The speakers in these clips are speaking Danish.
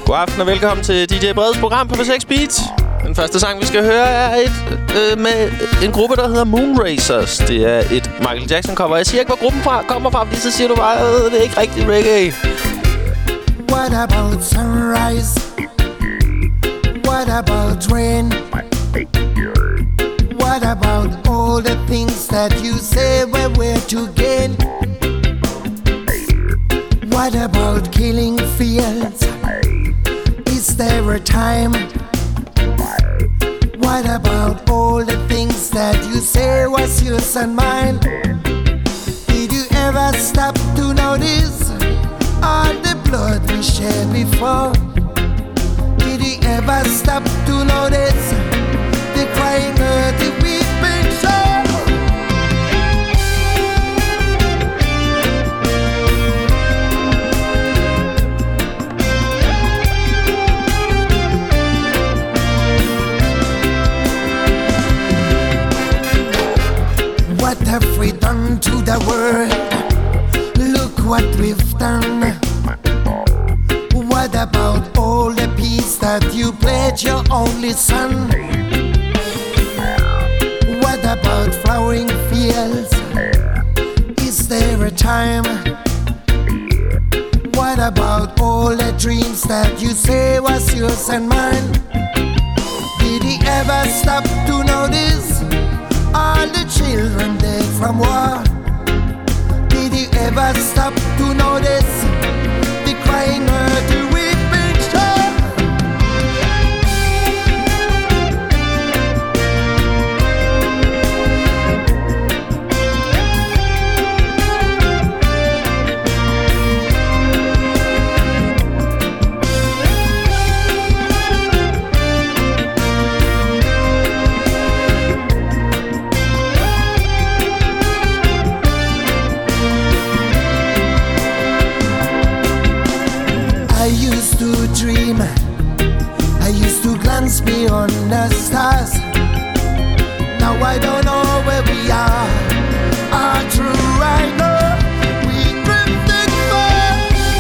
God aften og velkommen til DJ Breds program på P6 Beat. Den første sang, vi skal høre, er med en gruppe, der hedder Moonracers. Det er et Michael Jackson-cover. Jeg siger ikke, hvor gruppen kommer fra, fordi så siger du bare, det er ikke rigtig reggae. What about sunrise? What about rain? What about all the things that you say when we're together? What about killing fields? Is there a time? What about all the things that you say was yours and mine? Did you ever stop to notice all the blood we shared before? Did you ever stop to notice the crying earth, the weeping shore? What have we done to the world? Look what we've done. What about all the peace that you pledged your only son? What about flowering fields? Is there a time? What about all the dreams that you say was yours and mine? Did he ever stop to notice all the children dead from war? Did you ever stop to notice the crying earth, the weeping shore? Dream. I used to glance beyond the stars. Now I don't know where we are. True, I know we drifted far.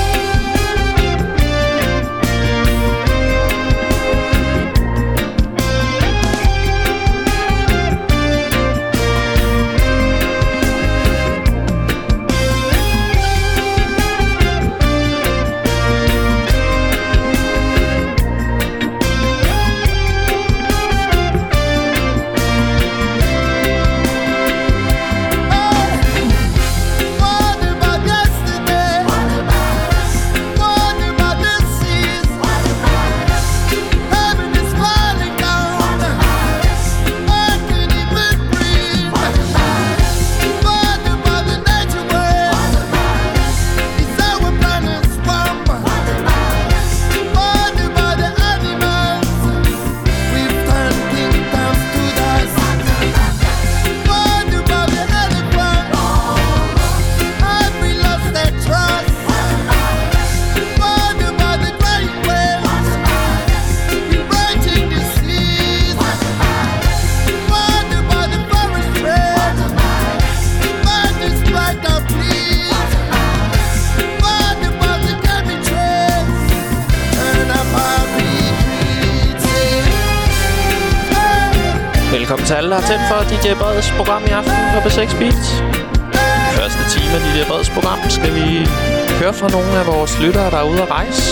Velkommen til alle, der har tændt for DJ Breds program i aften på P6 Beat. Første time af DJ Breds program skal vi høre fra nogle af vores lyttere, der er ude at rejse.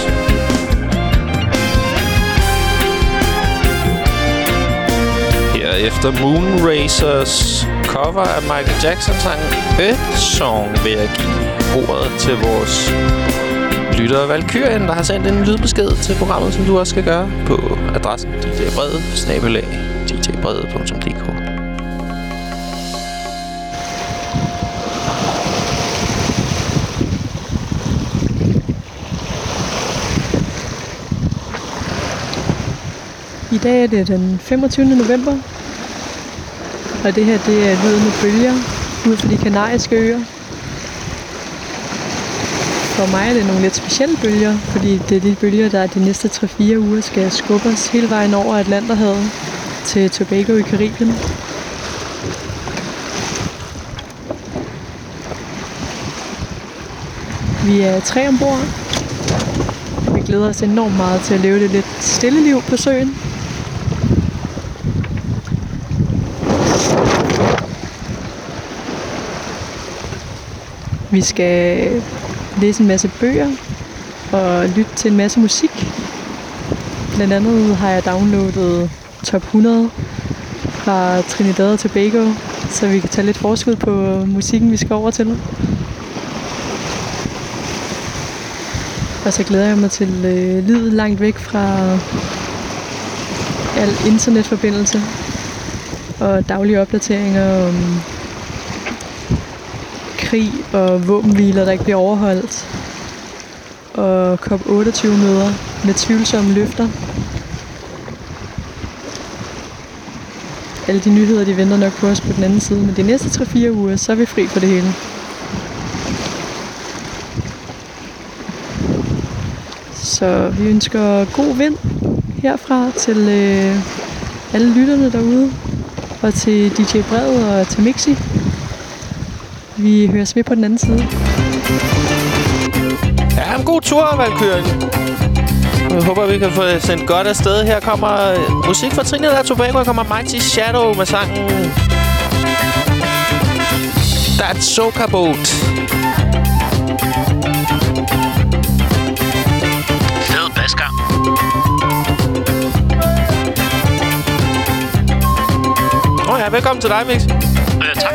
Herefter Moonracers cover af Michael Jackson-sangen Earth Song vil jeg give ordet til vores lytter Valkyrien, der har sendt en lydbesked til programmet, som du også skal gøre på adressen djbrede@djbrede.dk. I dag er det den 25. november, og det her det er lyden af bølger ude for de kanariske øer. For mig er det nogle lidt specielle bølger, fordi det er de bølger, der de næste 3-4 uger skal skubbe os hele vejen over Atlanterhavet til Tobago i Karibien. Vi er 3 ombord. glæder os enormt meget til at leve det lidt stille liv på søen. Vi skal læse en masse bøger og lytte til en masse musik. Blandt andet har jeg downloadet Top 100 fra Trinidad og Tobago, så vi kan tage lidt forskud på musikken, vi skal over til. Og så glæder jeg mig til livet langt væk fra al internetforbindelse og daglige opdateringer om krig og våbenhviler, der ikke bliver overholdt. Og COP28-møder med tvivlsomme løfter. Alle de nyheder, de venter nok på os på den anden side. Men de næste 3-4 uger, så er vi fri for det hele. Så vi ønsker god vind herfra til alle lytterne derude. Og til DJ Bred og til Mixi. Vi høres ved på den anden side. Ja, en god tur, Valkyrie. Jeg håber, vi kan få sendt godt afsted. Her kommer musik fra Trinidad og Tobago. Her kommer Mighty Shadow med sangen That Soca Boat. Fed basker. Ja, velkommen til dig, Mix. Tak.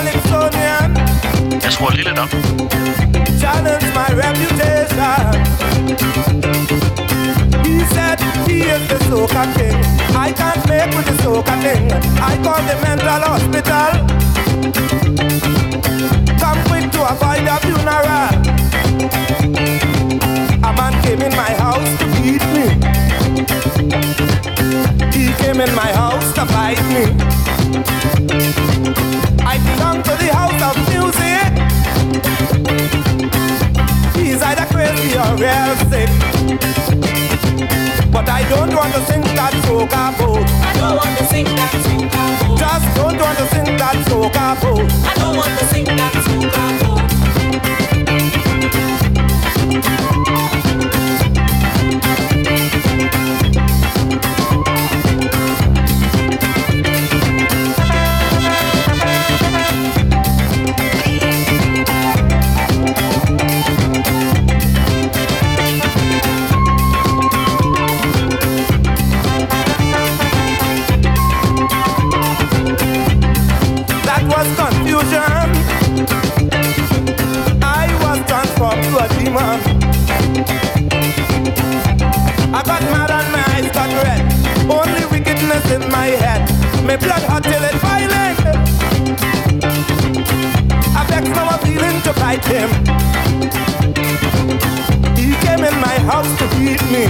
Jeg skruer lige lidt op. Challenge my reputation. He said he is the soca king. I can't make with the soca king. I call the mental hospital. Come quick to avoid the funeral. A man came in my house to beat me. He came in my house to fight me. I belong to the house of music. He's either crazy or real sick. But I don't want to sing that soca boat. I don't want to sing that soca boat. Just don't want to sing that soca boat. I don't want to sing that soca boat. Confusion. I was transformed to a demon. I got mad and my eyes got red. Only wickedness in my head. My blood hot till it boiling. I vex now I'm feeling to fight him. He came in my house to beat me.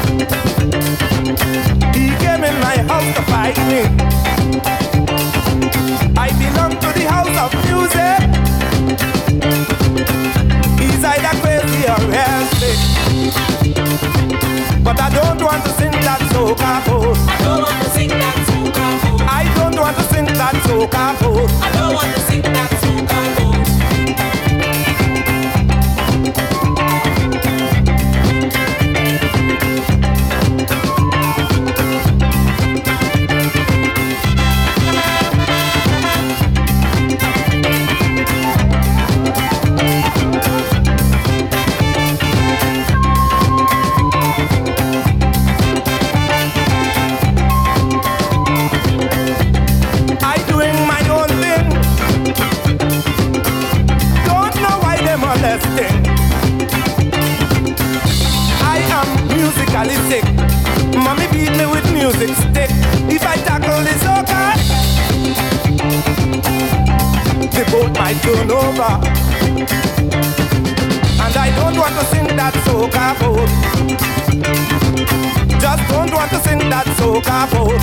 He came in my house to fight me. I belong to the house of music. He's either crazy or real sick. But I don't want to sing that soca boat. I don't want to sing that soca boat. I don't want to sing that soca boat. I don't want to sing that soca boat. I am musically sick. Mommy beat me with music stick. If I tackle the soca, the boat might turn over. And I don't want to sing that soca boat. Just don't want to sing that soca boat.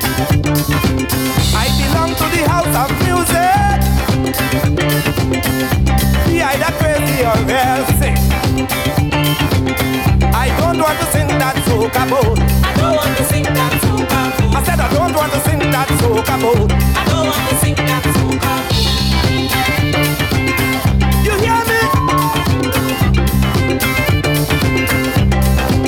I belong to the house of music. Be either crazy or real sick. I don't want to sing that soca boat. I don't want to sing that soca boat. I said I don't want to sing that soca boat. I don't want to sing that soca boat. You hear me?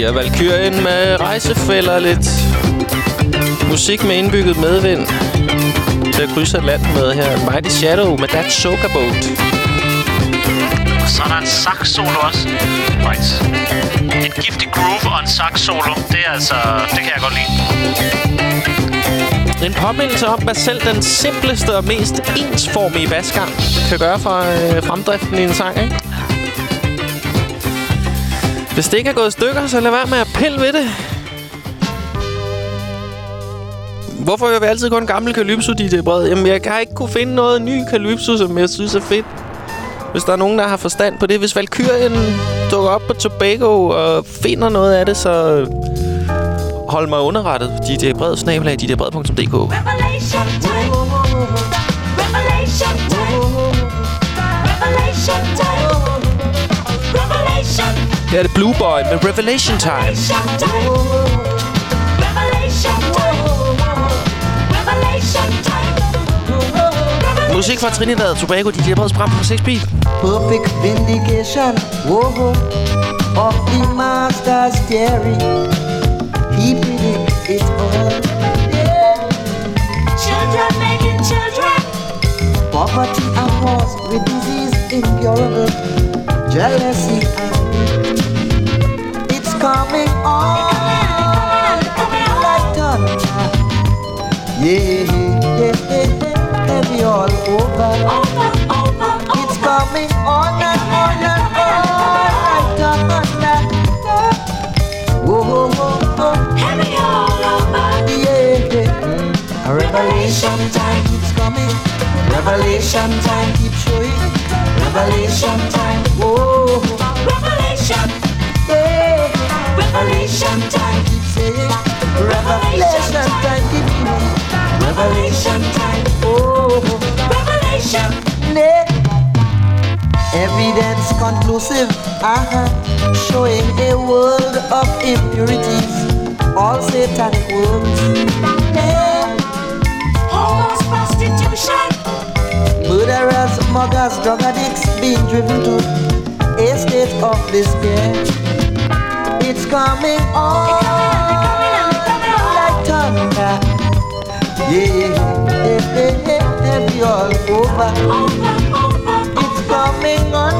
er Valkyrien med rejsefælder, lidt musik med indbygget medvind til at krydse Atlanten med her. Mighty Shadow med That Soca Boat. Og så er der en sax-solo også. Right. En giftig groove og en sax-solo. Det er altså... Det kan jeg godt lide. En påmindelse om, hvad selv den simpleste og mest ensformige basgang kan gøre for fremdriften i en sang, ikke? Hvis det ikke er gået i stykker, så lad være med at pille ved det. Hvorfor hører vi altid kun gamle Calypso, DJ Brede? Jamen, jeg har ikke kunne finde noget ny Calypso, som jeg synes er fedt. Hvis der er nogen, der har forstand på det. Hvis Valkyrien dukker op på Tobago og finder noget af det, så hold mig underrettet. DJ Brede, @djbrede.dk. Revelation time. Revelation time. Revelation time. Revelation. Her er det Blue Boy med Revelation Time. Revelation time. Revelation time. Revelation time. Musik fra Trinidad og Tobago, DJ Bredes program på 6 Beat. Perfect vindication, whoa, of the master's theory. He predicts it all. Yeah. Children making children. Poverty and wars with disease incurable. Jealousy and greed. It's coming on like thunder. Yeah, yeah, yeah. Heavy all over. It's coming on and on and on like thunder. Whoa, whoa, whoa, whoa. Heavy all over. Yeah, a revelation time keeps coming. Revelation time keeps showing. Revelation time. Whoa. Revelation. Yeah. Revelation time. Keep saying. Revelation time keeps coming. Revelation time. Oh. Revelation. Yeah. Evidence conclusive. Showing a world of impurities. All satanic works. Yeah. Almost prostitution. Murderers, muggers, drug addicts being driven to a state of despair. It's coming on like thunder. Yeah, yeah, yeah, heavy all over. It's coming on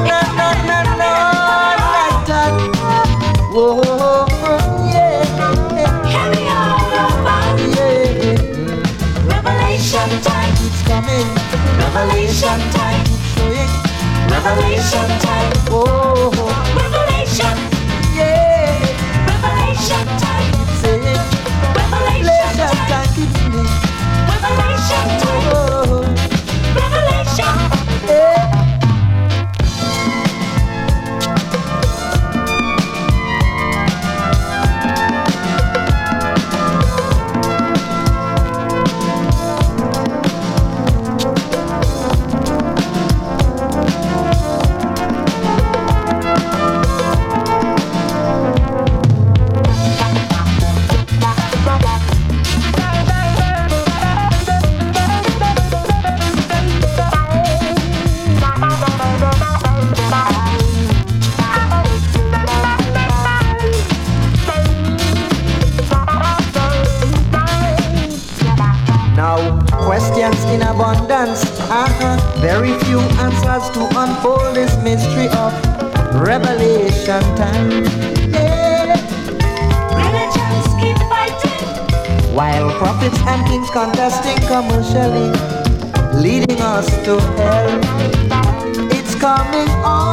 like thunder. Whoa, yeah, Heavy all over. yeah. Revelation time. It's coming. Revelation time. Showing. Revelation time. Oh, Revelation. yeah. Revelation time. Saying. Revelation Revelation time. time keeps me. Revelation time. Oh, Revelation. yeah. Questions in abundance, very few answers to unfold this mystery of revelation time. Yeah. Religions keep fighting. While prophets and kings contesting commercially, leading us to hell. It's coming on.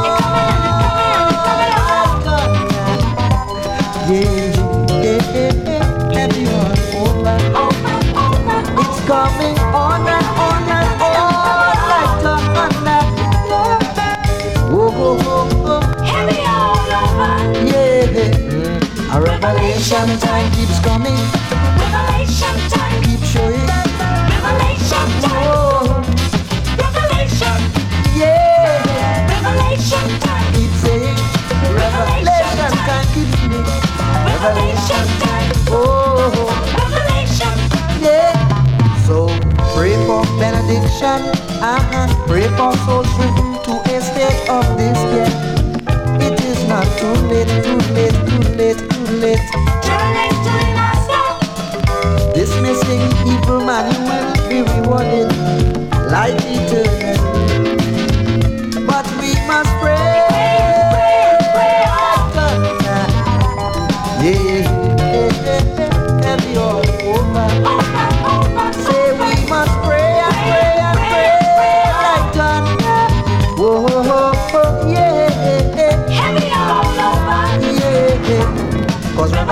Yeah, yeah, yeah, heavy one over. It's coming on and on and on like thunder. Whoa, whoa, whoa, whoa. Heavy all over. Yeah, a revelation time keeps coming. Revelation time. Keep showing. Revelation time. Oh, Revelation. yeah. Revelation time. Keep saying. Revelation time keeps me. Revelation time. Oh, Revelation. yeah. So pray for benediction. Pray for souls driven to a state of despair. It is not too late, too late, too late, too late.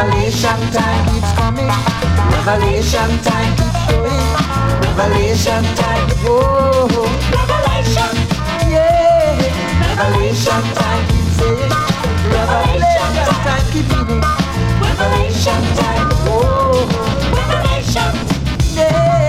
Revelation time keeps coming. Revelation time keeps going. Revelation time, oh. Revelation. Yeah. Revelation time keeps saying. Revelation time keeps giving. Revelation time. Oh. Revelation. Yeah.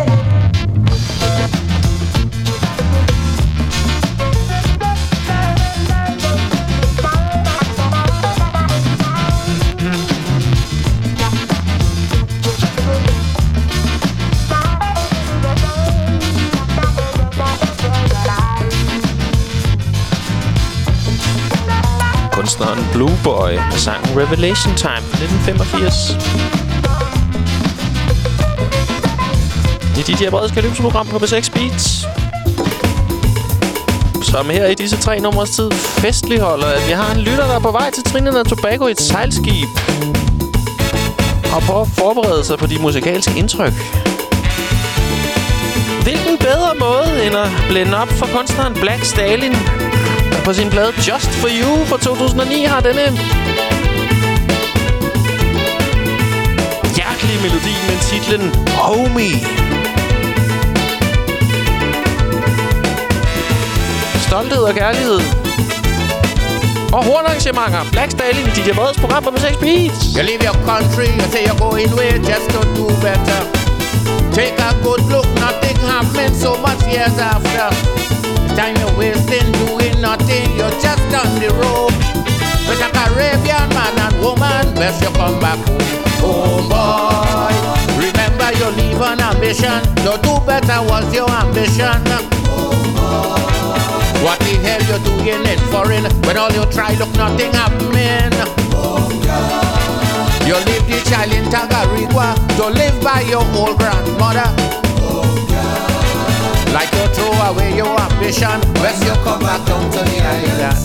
Kunstneren Blue Boy med sangen Revelation Time fra 1985. Det er DJ Breds Kalypso-program på B6 Beats, som her i disse 3 numres tid festligholder, at vi har en lytter, der er på vej til Trinidad og Tobago i et sejlskib og prøver at forberede sig på de musikalske indtryk. Hvilken bedre måde end at blende op for kunstneren Black Stalin, der på sin plade Just For You fra 2009 har denne hjertelige melodi med titlen Homie. Stolthed og kærlighed og hornarrangementer. Black Stalin i DJ Breds program på B6 Beats. You leave your country, you say you're going away just to do better. Take a good look, nothing happening so much years after. Time you're wasting doing nothing, you're just on the road. With a Caribbean man and woman, best you come back home. Home boy, remember you leave an ambition. To do better was your ambition. What the hell you doing in foreign when all you try look nothing happening? You leave the child in Tagarigua to live by your old grandmother. Like you throw away your ambition, best you come back down to the island.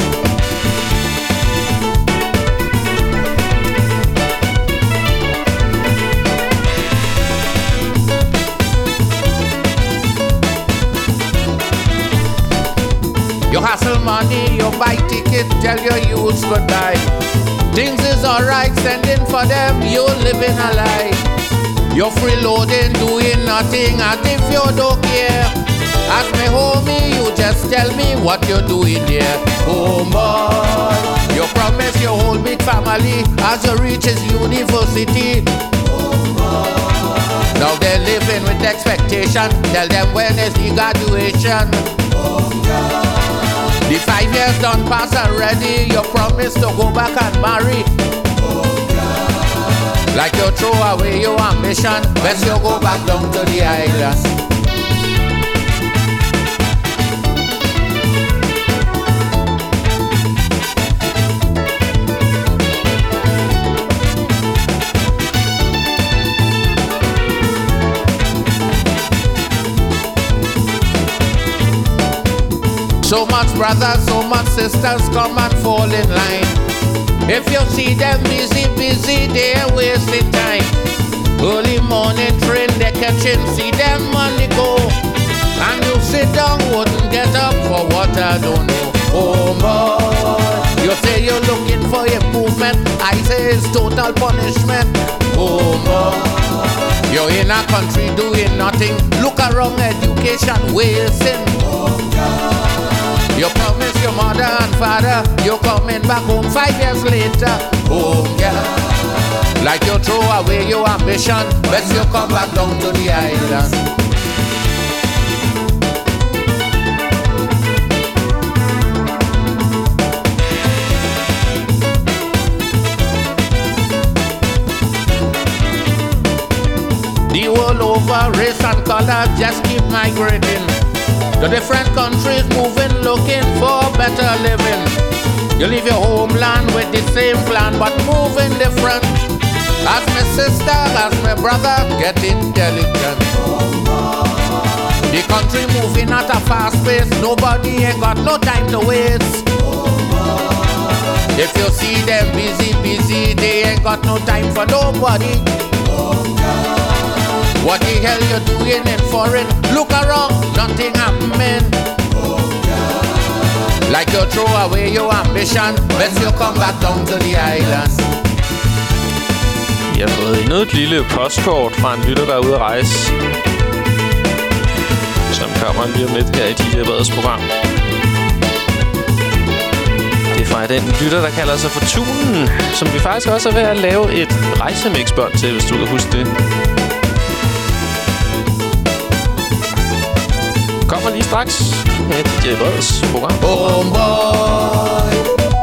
You hustle money, you buy ticket, tell your youths goodbye. Things is alright, sending for them, you living a lie. You're freeloading, doing nothing, as if you don't care. Ask me homie, you just tell me what you're doing there. Oh boy, you promise your whole big family as you reaches university. Now they're living with expectation, tell them when is the graduation. The 5 years done pass already, you promise to go back and marry. Like you throw away your ambition, best you go back down to the island. So much brothers, so much sisters, come and fall in line. If you see them busy, they're wasting time. Early morning train, they're catching, see them on the go. And you sit down, wouldn't get up for what I don't know. Oh boy, you say you're looking for improvement, I say it's total punishment. Oh boy, you're in a country doing nothing, look around, education wasting. You promise your mother and father you're coming back home 5 years later. Oh yeah, like you throw away your ambition, best you come back down to the island. The world over, race and color just keep migrating. The different countries moving, looking for better living. You leave your homeland with the same plan, but moving different. As my sister, as my brother, get intelligent. The country moving at a fast pace, nobody ain't got no time to waste. If you see them busy, they ain't got no time for nobody. What the hell you doing in foreign? Look around, nothing happening. Like you throw away your ambition, best you come back down to the island. Vi har fået endnu et lille postkort fra en lytter, der er ude at rejse, som kommer lige om lidt her i DJ Breds program. Det er fra den lytter, der kalder sig for Tunen, som vi faktisk også er ved at lave et rejsemixbånd til, hvis du kan huske det. Kommer lige straks med DJ Breds program. Homeboy.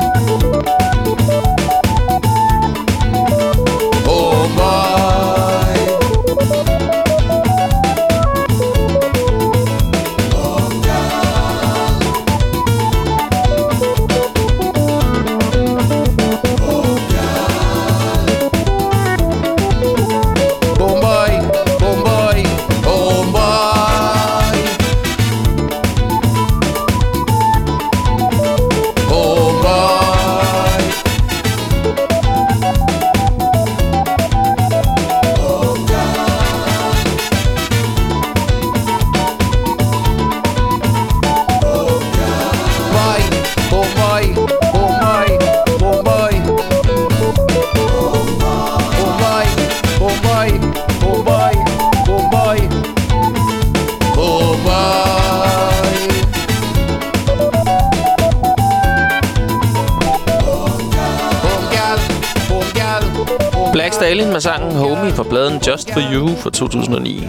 Black Stallion med sangen Homie fra pladen Just For You fra 2009.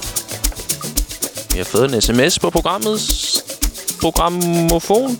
Vi har fået en sms på programmets programmofon.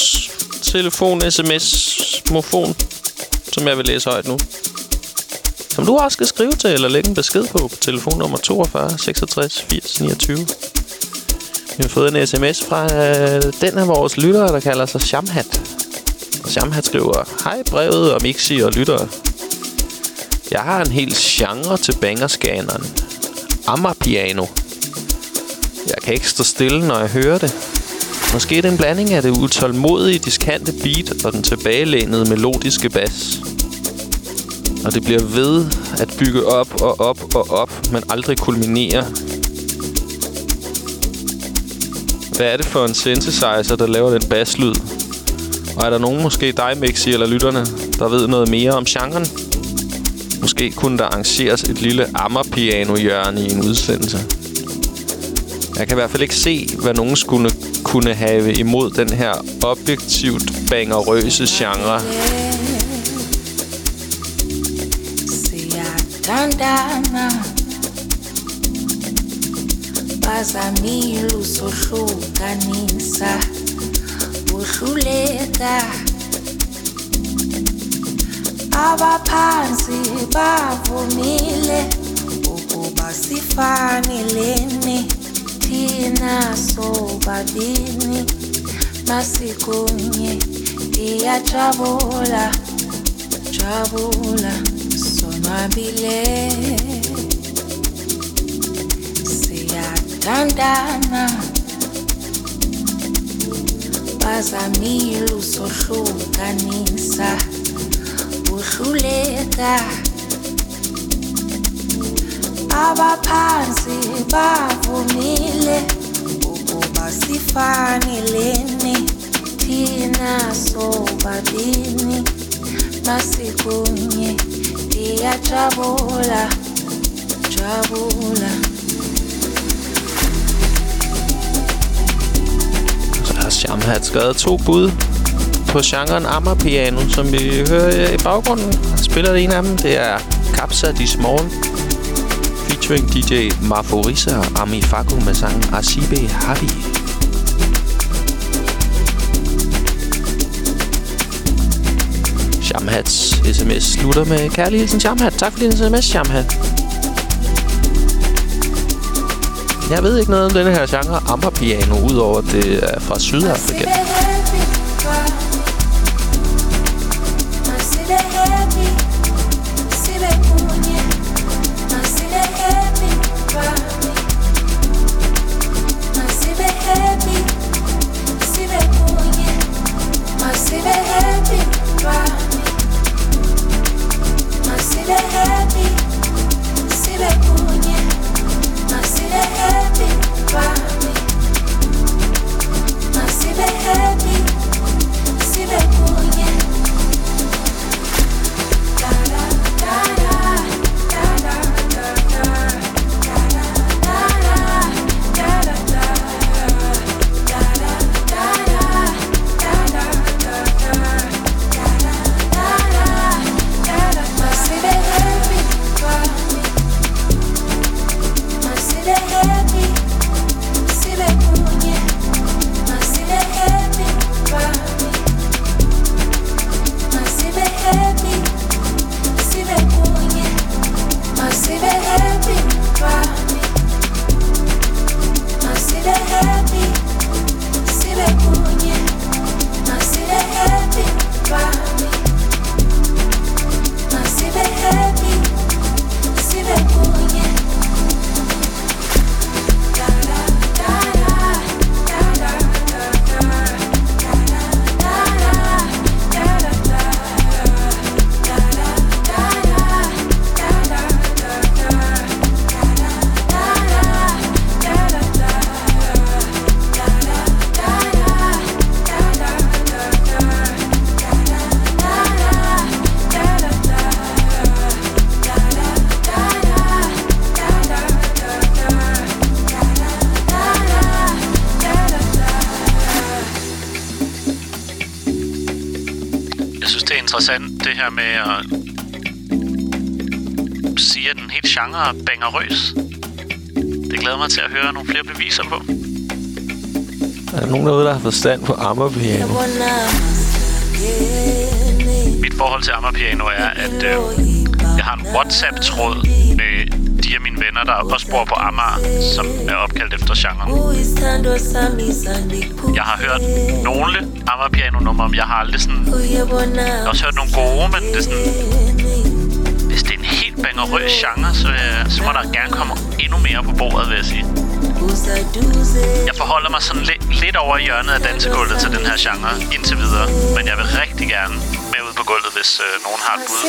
Telefon-sms-mofon, som jeg vil læse højt nu. Som du også skal skrive til eller lægge en besked på telefonnummer 42 66 80 29. Vi har fået en sms fra den af vores lyttere, der kalder sig Shamhat. Og Shamhat skriver: Hej brevet og Mixi og lyttere. Jeg har en hel genre til bangerscaneren. Amapiano. Jeg kan ikke stå stille, når jeg hører det. Måske er det en blanding af det utålmodige, diskante beat og den tilbagelænede melodiske bas. Og det bliver ved at bygge op og op og op, men aldrig kulminere. Hvad er det for en synthesizer, der laver den basslyd? Og er der nogen, måske dig, Mixi, eller lytterne, der ved noget mere om genren? Måske kunne der arrangeres et lille Amapiano-hjørne i en udsendelse. Jeg kan i hvert fald ikke se, hvad nogen skulle kunne have imod den her objektivt bangerøse genre. Siyathandana bazamile usohlukanisa uhluleka abaphansi bavumile ukuba sifanelene thina sobabini masikunye iyajabula jabula sonwabile siyathandana bazamile usohlukanisa uhluleka abaphansi bavumile ukuba sifanelene thina sobabini masikunye iyajabula jabula. Så har Shamhat skrevet 2 bud på genren Amapiano, som vi hører i baggrunden. Han spiller det ene af dem. Det er Capsa Di Small featuring DJ Marforisa og Ami Faku med sangen Asibe Habi. Shamhats sms slutter med kærlig hilsen Shamhat. Tak for din sms, Shamhat. Jeg ved ikke noget om denne her genre Amapiano, udover at det er fra Sydafrika. Happy interessant, det her med at sige, at en helt genre er bangerøs. Det glæder mig til at høre nogle flere beviser på. Er der nogen derude, der har forstand på Amagerpiano? Mit forhold til Amagerpiano er, at jeg har en WhatsApp-tråd med de af mine venner, der også bor på Amager, som er opkaldt efter genren. Jeg har hørt nogle Amagerpiano-numre, jeg har aldrig sådan... Jeg har også hørt nogle gode, men det er sådan... Hvis det er en helt bangerøs genre, så må der gerne komme endnu mere på bordet, vil jeg sige. Jeg forholder mig sådan lidt over i hjørnet af dansegulvet til den her genre indtil videre. Men jeg vil rigtig gerne med ud på gulvet, hvis nogen har et bud.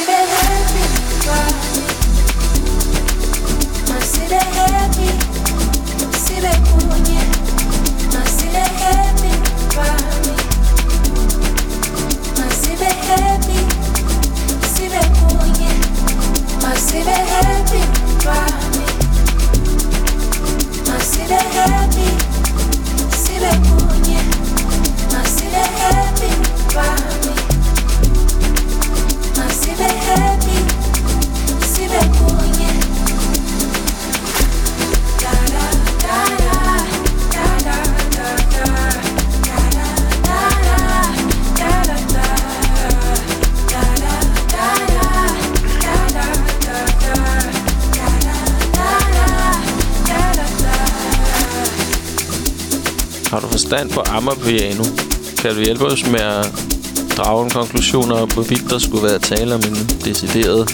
Har du forstand på Amagerpiano? Kan du hjælpe os med at drage en konklusion om, hvorvidt der skulle være tale om en decideret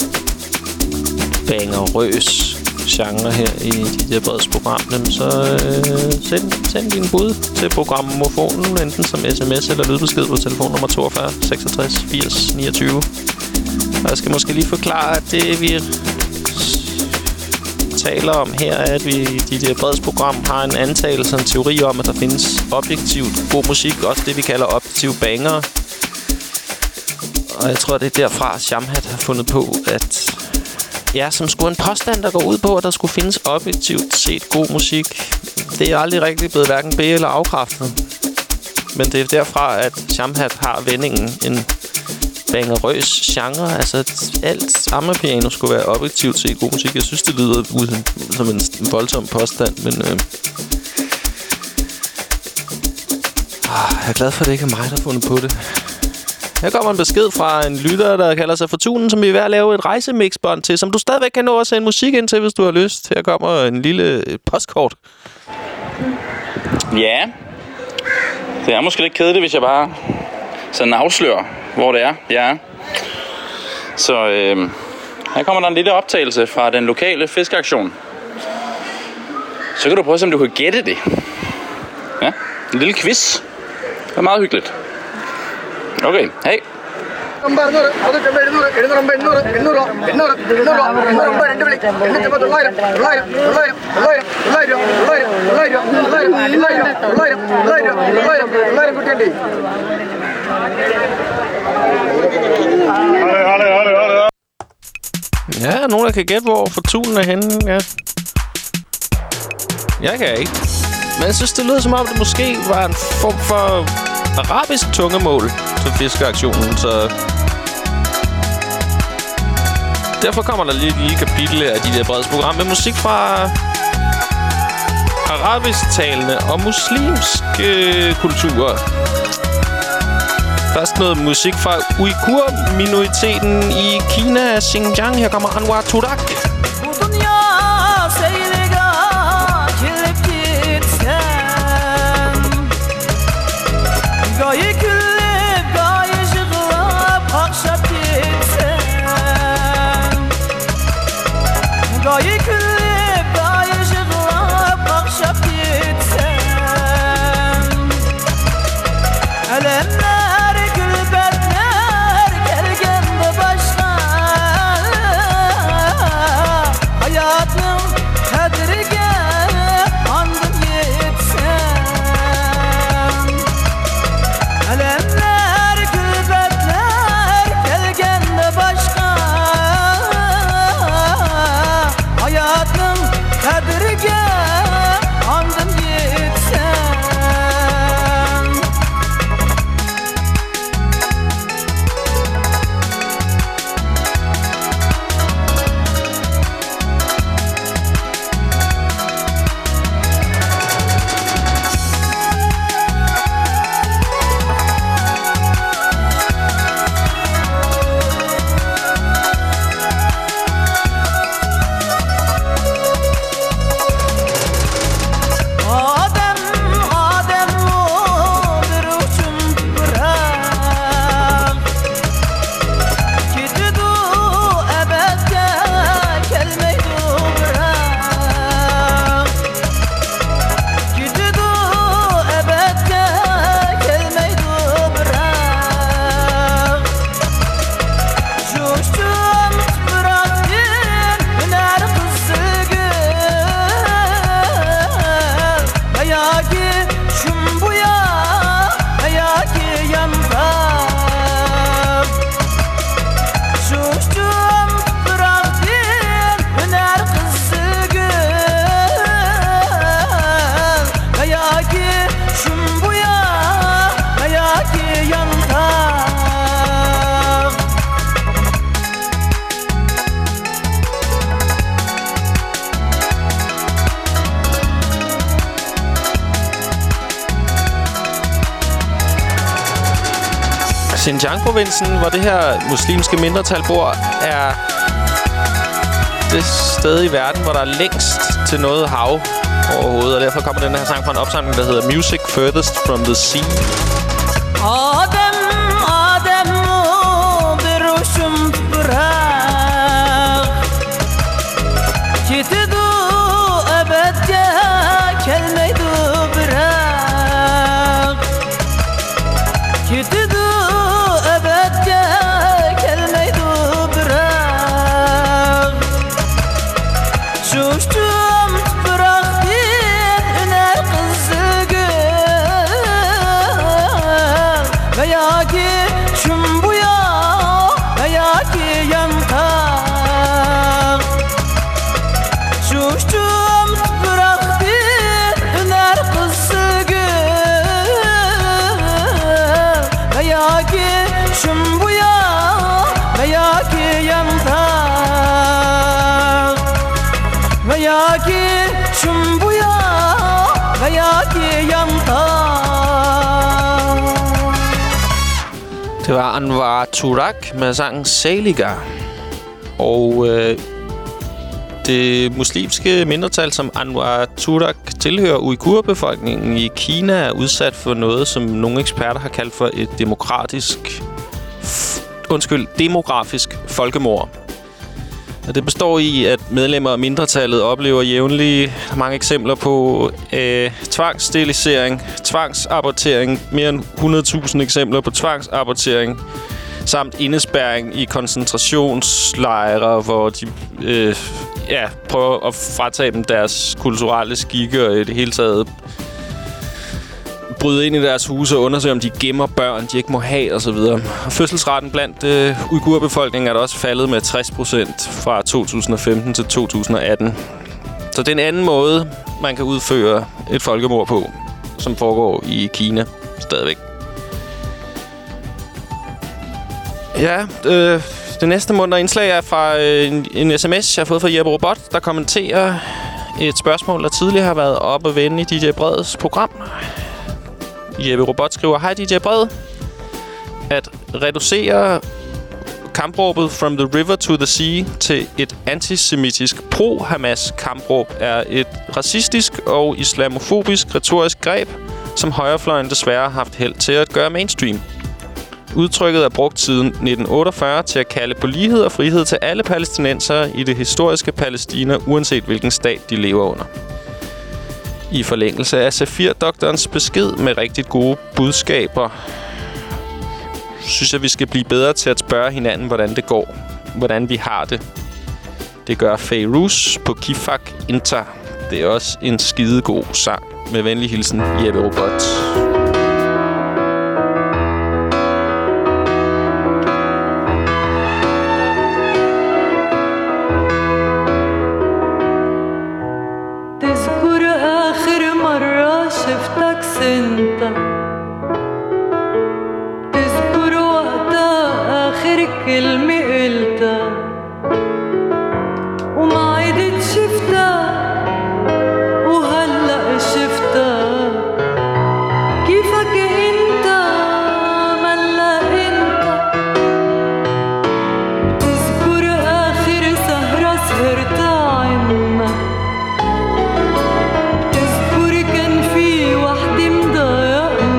bangerøs genre her i dit Breds program, så send din bud til programmofonen, enten som sms eller lydbesked på telefonnummer 42 66 80 29. Og jeg skal måske lige forklare, at det vi taler om her, er, at vi i dit Breds program har en antagelse og en teori om, at der findes objektivt god musik, også det vi kalder objektive banger. Og jeg tror, det er derfra, Shamhat har fundet på, at ja, som skulle en påstand, der går ud på, at der skulle findes objektivt set god musik. Det er aldrig rigtig blevet hverken be- eller afkræftet. Men det er derfra, at Shamhat har vendingen en bangerøs genre. Altså, at alt Amagerpiano skulle være objektivt set god musik. Jeg synes, det lyder som en voldsom påstand, men jeg er glad for, at det ikke er mig, der har fundet på det. Her kommer en besked fra en lytter, der kalder sig Fortunen, som vi er ved at lave et rejsemixbånd til, som du stadigvæk kan nå at sende musik ind til, hvis du har lyst. Her kommer en lille postkort. Ja, det er måske lidt kedeligt, hvis jeg bare sådan afslører, hvor det er, jeg er. Så her kommer der en lille optagelse fra den lokale fiskeaktion. Så kan du prøve, om du kan gætte det. Ja, en lille quiz. Det er meget hyggeligt. Okay, hej. Ja, nogen der kan gætte, hvor Fortunen er henne. Ja. Jeg kan ikke. Men jeg synes, det lyder som om, det måske var en form for arabisk tungemål til fiskeaktionen, så derfor kommer der lige et lille kapitel af de der Breds program med musik fra arabisktalende og muslimske kulturer. Først noget musik fra Uighur-minoriteten i Kina, Xinjiang. Her kommer Anwar Turak. Xinjiang-provinsen, hvor det her muslimske mindretal bor, er det sted i verden, hvor der er længst til noget hav overhovedet. Og derfor kommer den her sang fra en opsamling, der hedder Music Furthest from the Sea. Det var Anwar Turak med sangen Saliga. Og det muslimske mindretal, som Anwar Turak tilhører uighurbefolkningen i Kina, er udsat for noget, som nogle eksperter har kaldt for et demografisk folkemord. Og det består i, at medlemmer af mindretallet oplever jævnligt mange eksempler på tvangssterilisering, tvangsabortering, mere end 100.000 eksempler på tvangsabortering, samt indespærring i koncentrationslejre, hvor de prøver at fratage dem deres kulturelle skikke og i det hele taget bryde ind i deres huse og undersøge, om de gemmer børn, de ikke må have, osv. Og fødselsraten blandt uighurbefolkningen er der også faldet med 60% fra 2015 til 2018. Så det er en anden måde, man kan udføre et folkemord på, som foregår i Kina stadigvæk. Ja, det næste muntre indslag er fra en sms, jeg har fået fra Jeppe Robot, der kommenterer et spørgsmål, der tidligere har været oppe og vende i DJ Breds program. Jeppe Robot skriver: Hej DJ Bred. At reducere kampråbet From the River to the Sea til et antisemitisk pro-Hamas kampråb er et racistisk og islamofobisk retorisk greb, som højrefløjen desværre har haft held til at gøre mainstream. Udtrykket er brugt siden 1948 til at kalde på lighed og frihed til alle palæstinensere i det historiske Palæstina, uanset hvilken stat de lever under. I forlængelse af Safir-doktorens besked med rigtig gode budskaber, synes jeg, vi skal blive bedre til at spørge hinanden, hvordan det går. Hvordan vi har det. Det gør Fairuz på Kifak Inter. Det er også en skidegod sang. Med venlig hilsen, Jeppe Robot. تذكر كان في وحدة مضايقني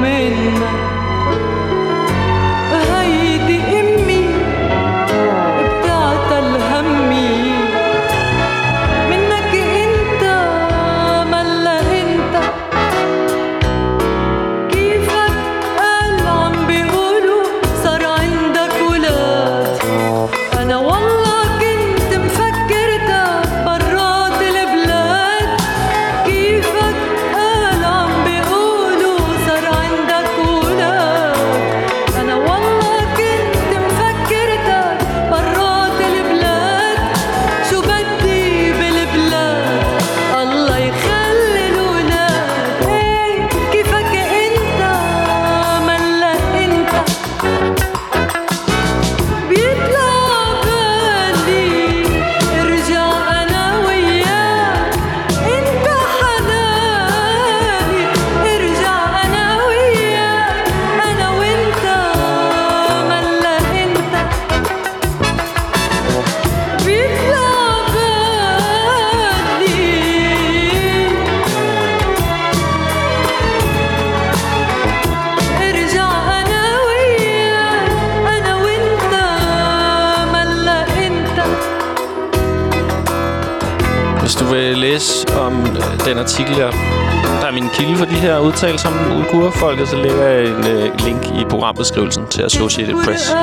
Hvis du vil læse om den artikel, der er min kilde for de her udtalelser om uigurfolket, så lægger jeg en link i programbeskrivelsen til Associated Press.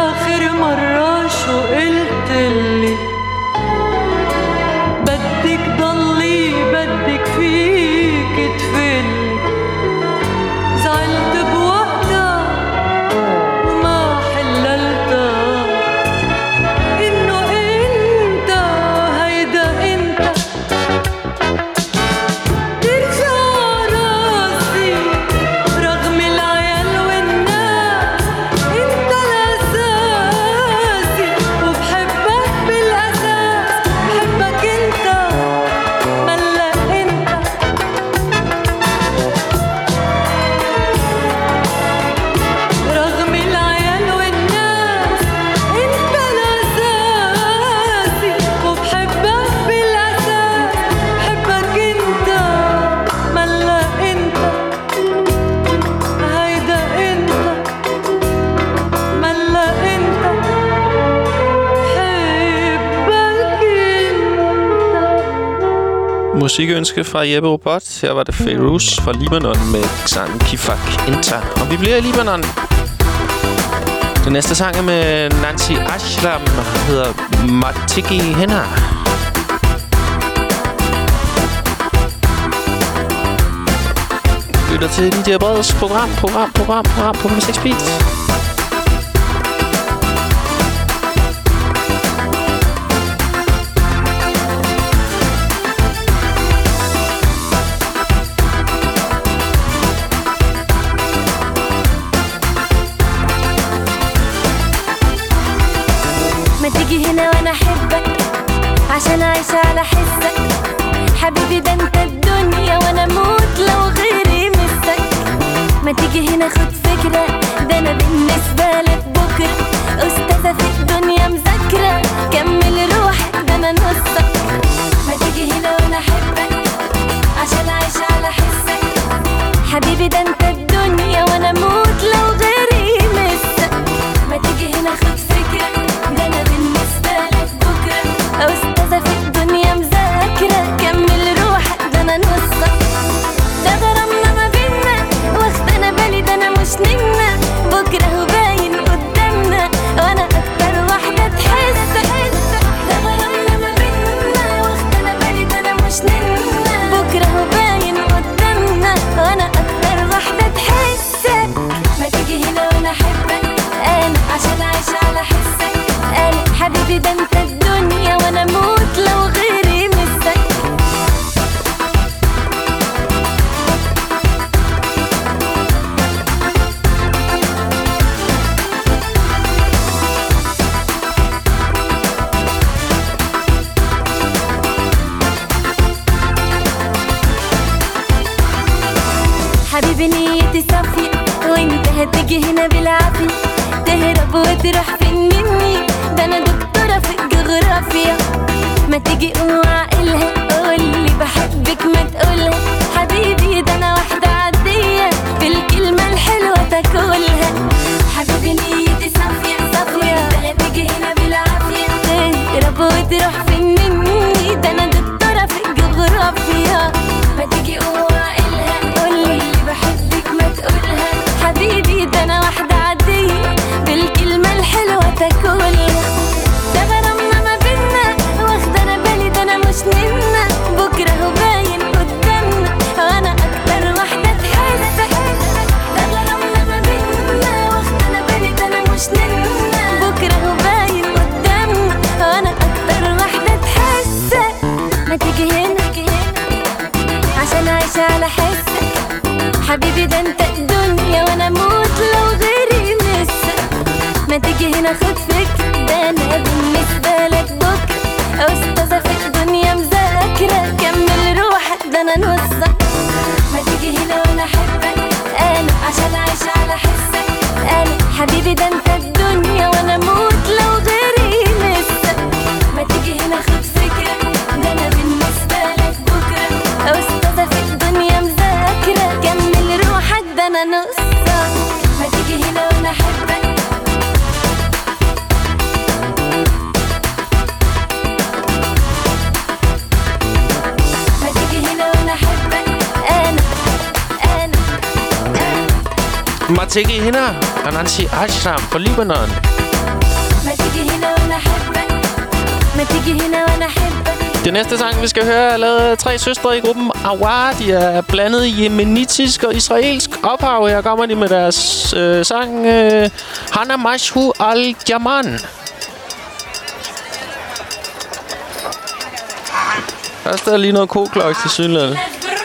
Musikønske fra Jeppe Robot. Her var det Feiruz fra Libanon med sangen Kifak Inta. Og vi bliver i Libanon. Den næste sang er med Nancy Ashram, hedder Matiki Hena. Lytter til den Diabreds program på 6 Beat. عشان أعيش على حسك حبيبي ده انت الدنيا وانا اموت لو غيري مسك ما تيجي هنا خد فكرة ده انا بالنسبة لك بكرة أستاذة في الدنيا مذاكرة كمل روحك ده انا نصك ما تيجي هنا وانا احبك عشان أعيش على حسك حبيبي ده انت الدنيا وانا اموت لو غيري مسك ما تيجي هنا خد فكرة ده انا بالنسبة لك بكرة أستاذة في الدنيا مذاكرة كمل روحك ده أنا نصك ده غرامنا ما بينا واخدنا بالي ده أنا مش نمنا بكرة هو باين قدامنا وأنا أكتر واحدة تحس ده غرامنا ما بينا واخدنا بالي ده أنا مش نمنا بكرة هو باين قدامنا وأنا أكتر واحدة تحسك ما تيجي هنا وأنا أحبك أنا عشان أعيش على حسك أنا حبيبي ده أنت الدنيا وانا اموت لو غيري مسك حبيبي نيتي صافية وانت هتيجي هنا بالعافية تهرب وتروح فين مني ده انا دكتورة في الجغرافيا ما تيجي قوم عقلها قولي بحبك ما تقولها حبيبي ده انا واحدة عادية بالكلمة الحلوة تاكلها حبيبي نيتي صافية انت هتيجي هنا بالعافية تهرب وتروح فين مني ده انا دكتورة في الجغرافيا ما تيجي قوم عقلها قولي بحبك ما تقولها حبيبي ده انا واحدة عادية بالكلمة الحلوة تاكلها ده غرامنا ما بينا واخدنا بالي ده انا مش نمنا بكرة هو باين قدامنا وانا اكتر واحدة تحس ده غرامنا ما بينا واخدنا بالي ده انا مش نمنا بكرة هو باين قدامنا وانا اكتر واحدة تحس ما تيجي هنا عشان أعيش على حسك حبيبي ده انت الدنيا وانا اموت لو غيري مسك ما تيجي هنا خد فكرة ده انا بالنسبة لك بكرة أستاذة في الدنيا مذاكرة كمل روحك ده انا نصك ما تيجي هنا وانا احبك انا عشان أعيش على حسك انا حبيبي ده انت الدنيا وانا اموت لو غيري مسك ما تيجي هنا خد فكرة ده انا بالنسبة لك بكرة أستاذة في الدنيا مذاكرة كمل روحك ده انا نصك ما تيجي هنا وانا احبك Matiki Hina og Nancy Ashram fra Libanon. Det næste sang, vi skal høre, er lavet af 3 søstre i gruppen Awa. De er blandet i jemenitisk og israelsk ophav. Her kommer de med deres sang Hana Mashu Al-Jaman. Først er der lige noget kokloks til synligheden.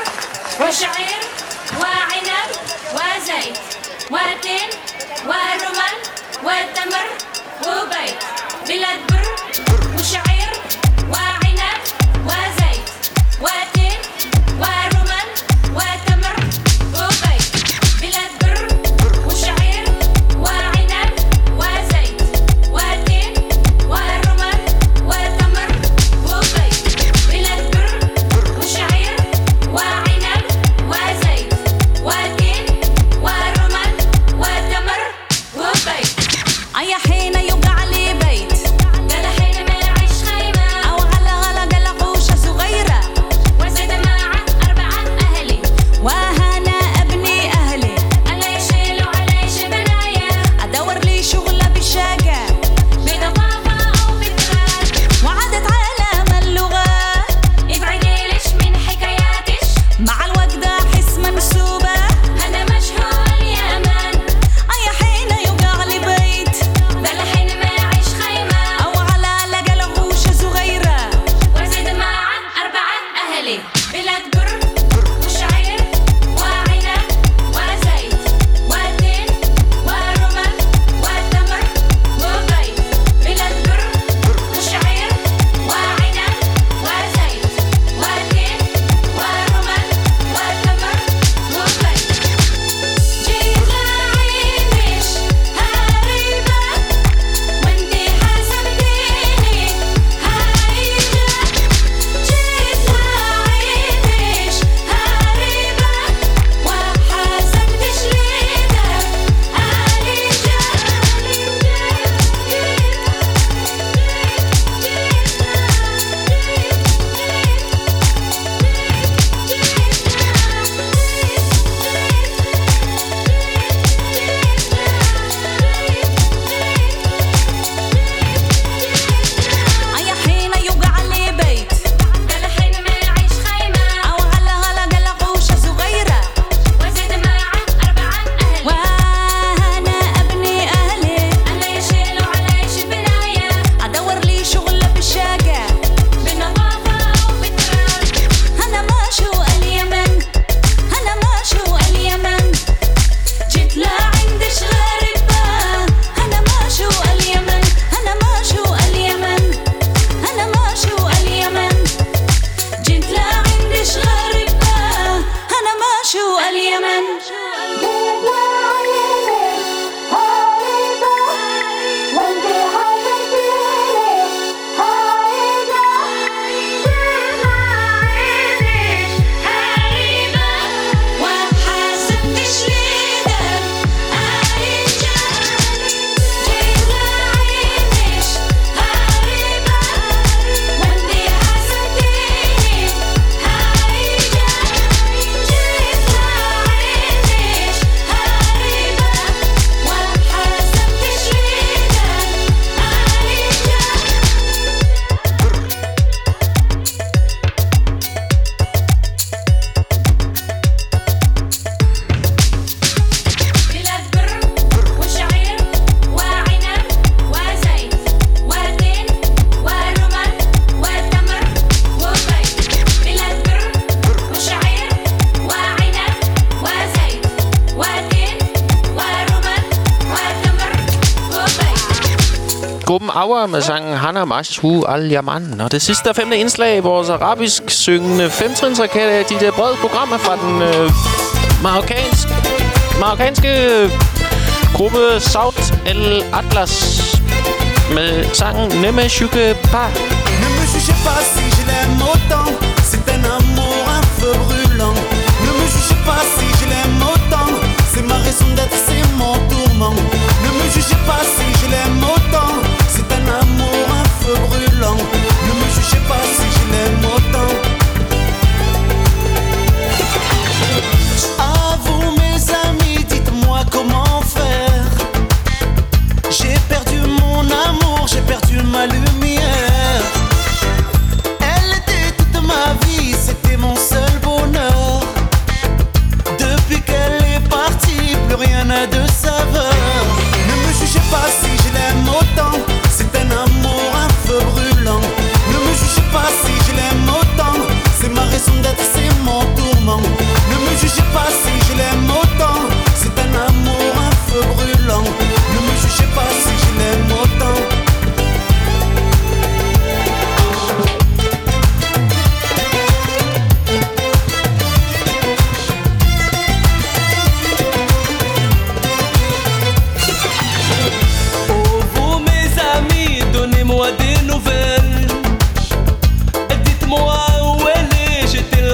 gruppen Awa med sangen Hana Mashu Al-Yaman. Og det sidste og 5. indslag i vores arabisk syngende 5-trinsraket af de der brede programmer fra den marokkanske gruppe Saut El Atlas med sangen Neme Shuke Pa. Ne me jugez pas si je l'aime autant, c'est un amour un feu brûlant. Ne me jugez pas si je l'aime autant, c'est ma raison d'être, c'est mon tourment. Ne me jugez pas si je l'aime autant, c'est un amour un feu brûlant. Ne me jugez pas si je l'aime autant. À vous mes amis, dites-moi comment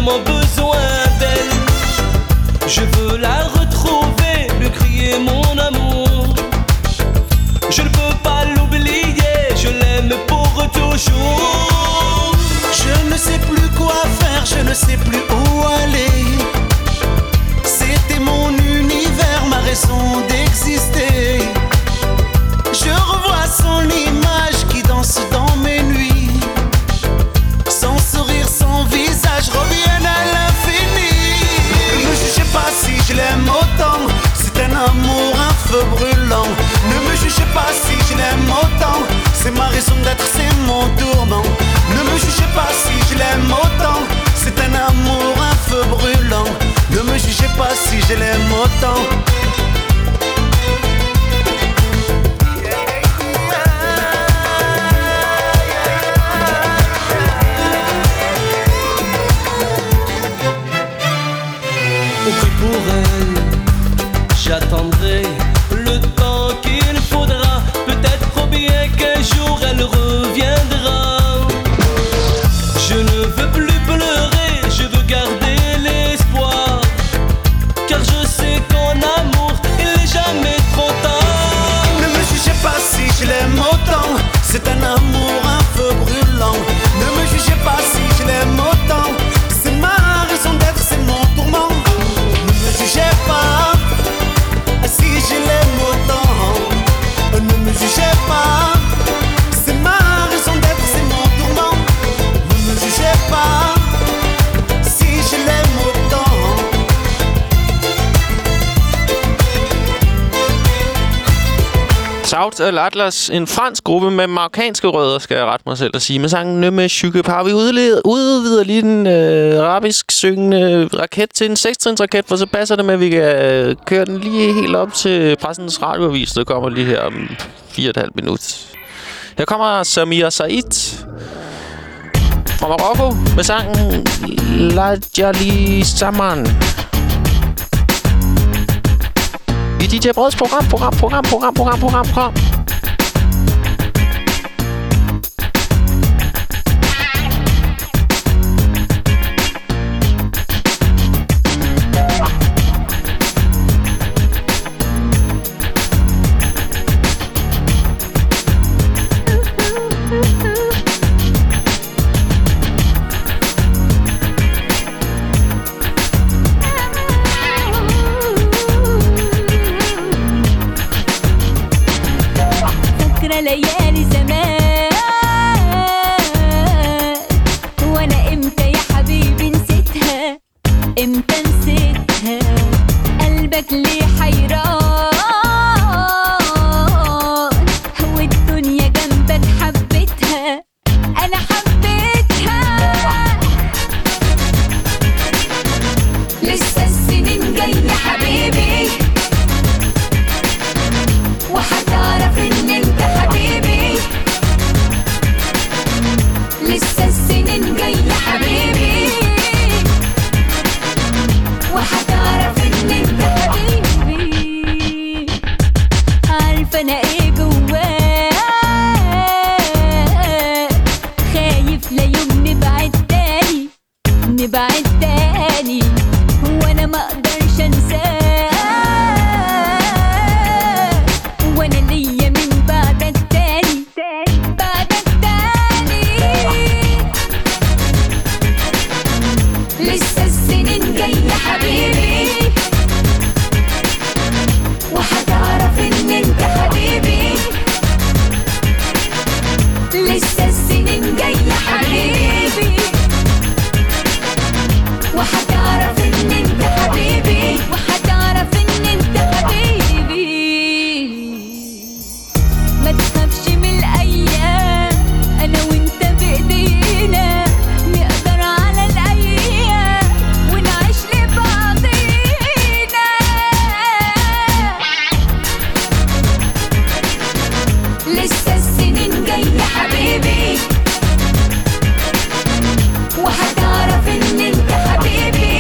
tellement besoin d'elle. Je veux la retrouver, lui crier mon amour. Je ne peux pas l'oublier, je l'aime pour toujours. Je ne sais plus quoi faire, je ne sais plus où aller. C'était mon univers, ma raison d'exister. Je revois son image qui danse dans mes nuits. Sans sourire, sans visage, reviennent à l'infini. Ne me jugez pas si je l'aime autant, c'est un amour, un feu brûlant. Ne me jugez pas si je l'aime autant, c'est ma raison d'être, c'est mon tourment. Ne me jugez pas si je l'aime autant, c'est un amour, un feu brûlant. Ne me jugez pas si je l'aime autant. Pour elle, j'attendrai le temps qu'il faudra. Peut-être bien qu'un jour elle reviendra. Je ne veux plus pleurer, je veux garder l'espoir. Car je sais qu'en amour, il n'est jamais trop tard. Ne me jugez pas si je l'aime autant, c'est un amour, un feu brûlant. Ne me jugez pas si je l'aime autant, c'est ma raison d'être, c'est mon tourment. Ne me jugez pas si je l'aime autant. Ne me jugez pas, c'est ma raison d'être, c'est mon tourment. Ne me jugez pas si je l'aime autant. South Atlas, en fransk gruppe med marokkanske rødder, skal jeg rette mig selv at sige. Med sangen Nømme Syke Par. Vi udvider lige den arabisk syngende raket til en 6-trins-raket, for så passer det med, at vi kan køre den lige helt op til Pressens Radioavis, der kommer lige her om 4,5 minutter. Her kommer Samir Said fra Marokko med sangen La Jali Saman. I DJ Breds program. ليالي زمان وانا امتى يا حبيبي نسيتها، امتى نسيتها؟ قلبك ليه حيران والدنيا جنبك حبيتها، انا حبيتها. لسه السنين جاية حبيبي وحتعرف ان انت حبيبي. لسه السنين جاية حبيبي وحتعرف ان انت حبيبي. عارفة انا ايه جواك، خايف لا يوم نبعد تاني نبعد تاني، وانا ما اقدرش انساك، وانا ليا من بعدك تاني بعدك تاني. لسه السنين جاية حبيبي وحتعرف ان انت حبيبي. لسه السنين جاية حبيبي وحتعرف ان انت حبيبي وحتعرف ان انت حبيبي. ما تخافش من الايام، انا وانت بايدينا نقدر على الايام ونعيش لبعضينا. لسه السنين جاية حبيبي وحتعرف ان انت حبيبي.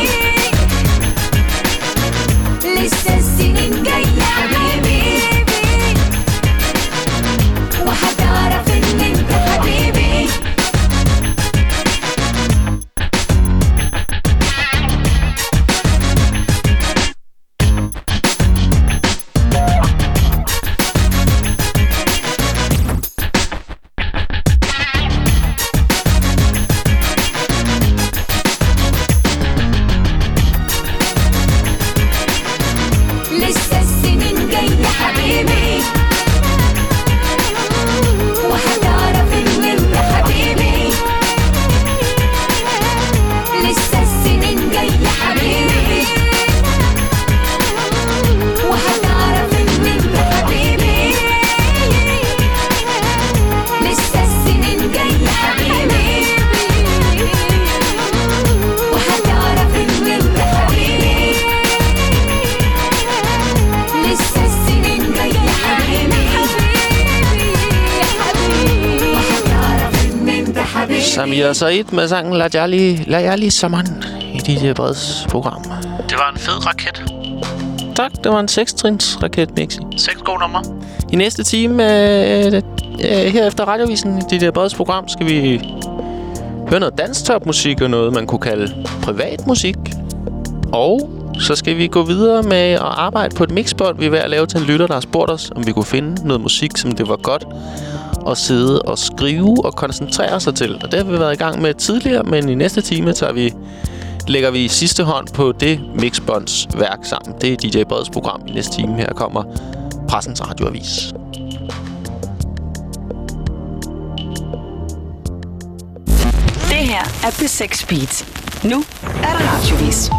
Samir Said med sangen Layali Saman i DJ Breds program. Det var en fed raket. Tak, det var en 6-trins raket, Mixi. 6 gode numre. I næste time, her efter Radiovisen i DJ Breds program, skal vi høre noget dansktopmusik og noget, man kunne kalde privatmusik. Og så skal vi gå videre med at arbejde på et mixbånd, vi er ved at lave til en lytter, der har spurgt os, om vi kunne finde noget musik, som det var godt at sidde og skrive og koncentrere sig til. Og det har vi været i gang med tidligere, men i næste time lægger vi sidste hånd på det mixbånds værk sammen. Det er DJ Breds program i næste time. Her kommer Pressens Radioavis. Det her er P6 Beat. Nu er der Radioavis.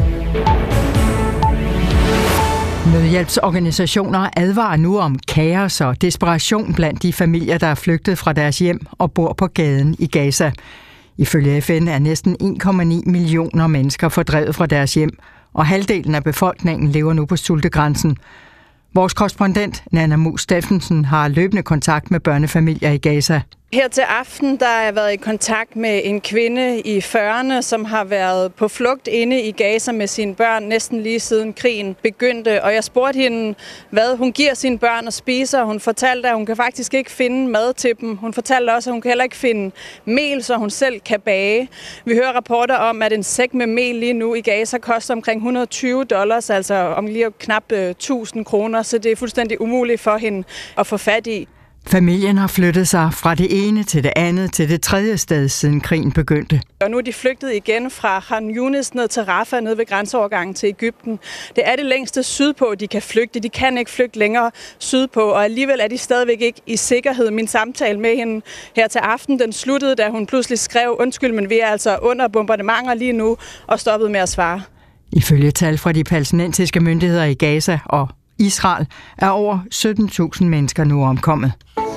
Nødhjælpsorganisationer advarer nu om kaos og desperation blandt de familier, der er flygtet fra deres hjem og bor på gaden i Gaza. Ifølge FN er næsten 1,9 millioner mennesker fordrevet fra deres hjem, og halvdelen af befolkningen lever nu på sultegrænsen. Vores korrespondent Nana Mus Steffensen har løbende kontakt med børnefamilier i Gaza. Her til aften der har jeg været i kontakt med en kvinde i 40'erne, som har været på flugt inde i Gaza med sine børn næsten lige siden krigen begyndte. Og jeg spurgte hende, hvad hun giver sine børn at spise, og hun fortalte, at hun kan faktisk ikke finde mad til dem. Hun fortalte også, at hun kan heller ikke finde mel, så hun selv kan bage. Vi hører rapporter om, at en sæk med mel lige nu i Gaza koster omkring $120, altså om lige knap 1.000 kroner, så det er fuldstændig umuligt for hende at få fat i. Familien har flyttet sig fra det ene til det andet til det tredje sted, siden krigen begyndte. Og nu er de flygtet igen fra Khan Yunis ned til Rafah, ned ved grænseovergangen til Egypten. Det er det længste sydpå, de kan flygte. De kan ikke flygte længere sydpå, og alligevel er de stadigvæk ikke i sikkerhed. Min samtale med hende her til aften, den sluttede, da hun pludselig skrev, undskyld, men vi er altså under bombardementer lige nu, og stoppede med at svare. Ifølge tal fra de palæstinensiske myndigheder i Gaza og Israel er over 17.000 mennesker nu omkommet.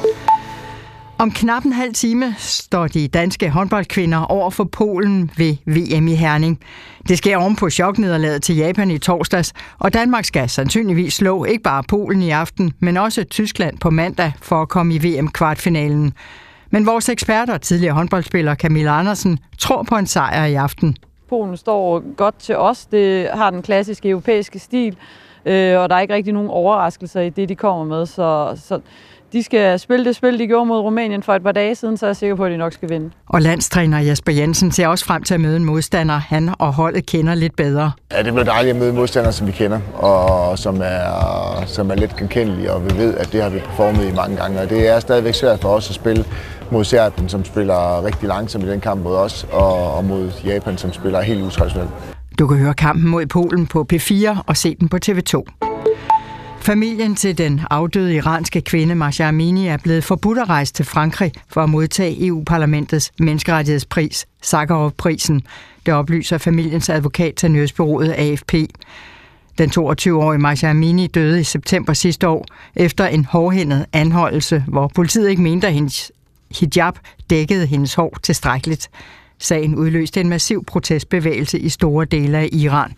Om knap en halv time står de danske håndboldkvinder over for Polen ved VM i Herning. Det sker oven på choknederlaget til Japan i torsdags, og Danmark skal sandsynligvis slå ikke bare Polen i aften, men også Tyskland på mandag for at komme i VM-kvartfinalen. Men vores ekspert og tidligere håndboldspiller Camilla Andersen tror på en sejr i aften. Polen står godt til os. Det har den klassiske europæiske stil, og der er ikke rigtig nogen overraskelser i det, de kommer med. Så de skal spille det spil, de gjorde mod Rumænien for et par dage siden, så er jeg sikker på, at de nok skal vinde. Og landstræner Jesper Jensen ser også frem til at møde en modstander, han og holdet kender lidt bedre. Ja, det bliver dejligt at møde modstandere, som vi kender, og som er lidt genkendelige, og vi ved, at det har vi performet i mange gange. Og det er stadigvæk svært for os at spille mod Serbien, som spiller rigtig langsomt i den kamp mod os, og mod Japan, som spiller helt utraditionelt. Du kan høre kampen mod Polen på P4 og se den på TV2. Familien til den afdøde iranske kvinde Mahsa Amini er blevet forbudt at rejse til Frankrig for at modtage EU-parlamentets menneskerettighedspris, Sakharov-prisen. Det oplyser familiens advokat til nyhedsbureauet AFP. Den 22-årige Mahsa Amini døde i september sidste år efter en hårdhændet anholdelse, hvor politiet ikke mente, at hendes hijab dækkede hendes hår tilstrækkeligt. Sagen udløste en massiv protestbevægelse i store dele af Iran.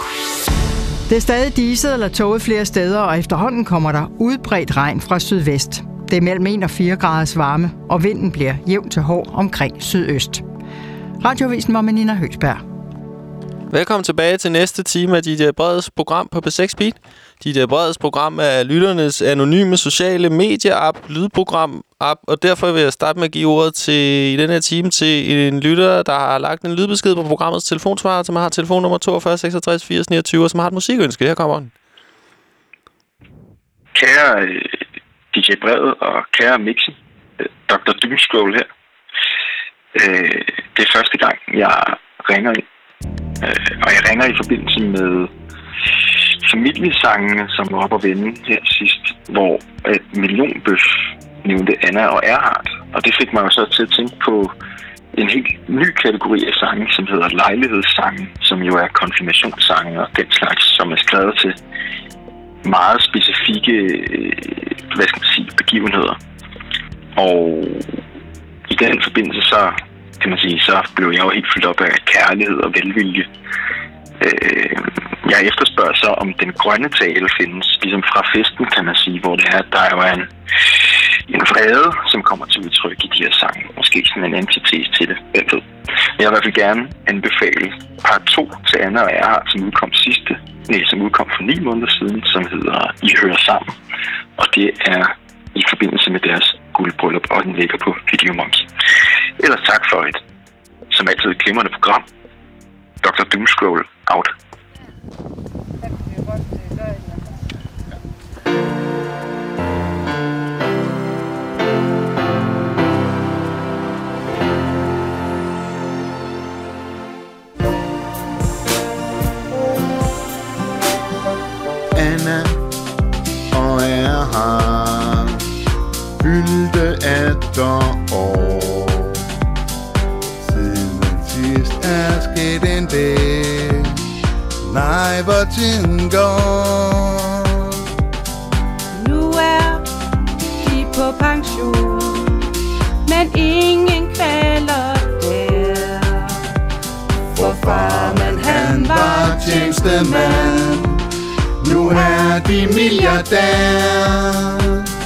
Det er stadig diset eller tåget flere steder, og efterhånden kommer der udbredt regn fra sydvest. Det er mellem 1 og 4 graders varme, og vinden bliver jævn til hård omkring sydøst. Radiovisen var med Nina Høgsberg. Velkommen tilbage til næste time af DJ Breds program på P6 Beat. DJ Breds program er lytternes anonyme sociale medie-app, lydprogram-app, og derfor vil jeg starte med at give ordet til, i den her time til en lytter, der har lagt en lydbesked på programmets telefonsvarer, som har telefonnummer 42 66 80 29, og som har et musikønske. Her kommer den. Kære DJ Bred og kære Mixi, Dr. Doomscroll her. Det er første gang, jeg ringer ind. Og jeg ringer i forbindelse med familiesangene, som var oppe at vende her sidst, hvor et millionbøf nævnte Anna og Erhard. Og det fik mig jo så til at tænke på en helt ny kategori af sange, som hedder lejlighedssange, som jo er konfirmationssange og den slags, som er skrevet til meget specifikke begivenheder. Og i den forbindelse så kan man sige, så blev jeg jo helt fyldt op af kærlighed og velvilje. Jeg efterspørger så, om den grønne tale findes, ligesom fra festen, kan man sige, hvor det er, der jo er en vrede, som kommer til udtryk i de her sange. Måske sådan en antitese til det, jeg ved. Men jeg vil i hvert fald gerne anbefale part 2 til Anna og Erhard, som udkom for 9 måneder siden, som hedder I hører sammen. Og det er i forbindelse med deres guldbryllup, og den ligger på Videomonkey. Ellers tak for et, som altid, et glimrende program. Dr. Doomscroll out. Anna og Erhard fyldte 18 år. Siden sidst er sket en dag. Nej, hvor tiden går. Nu er de på pension, men ingen kvaler der. For farmen han var tjenestemand. Nu er de milliardær.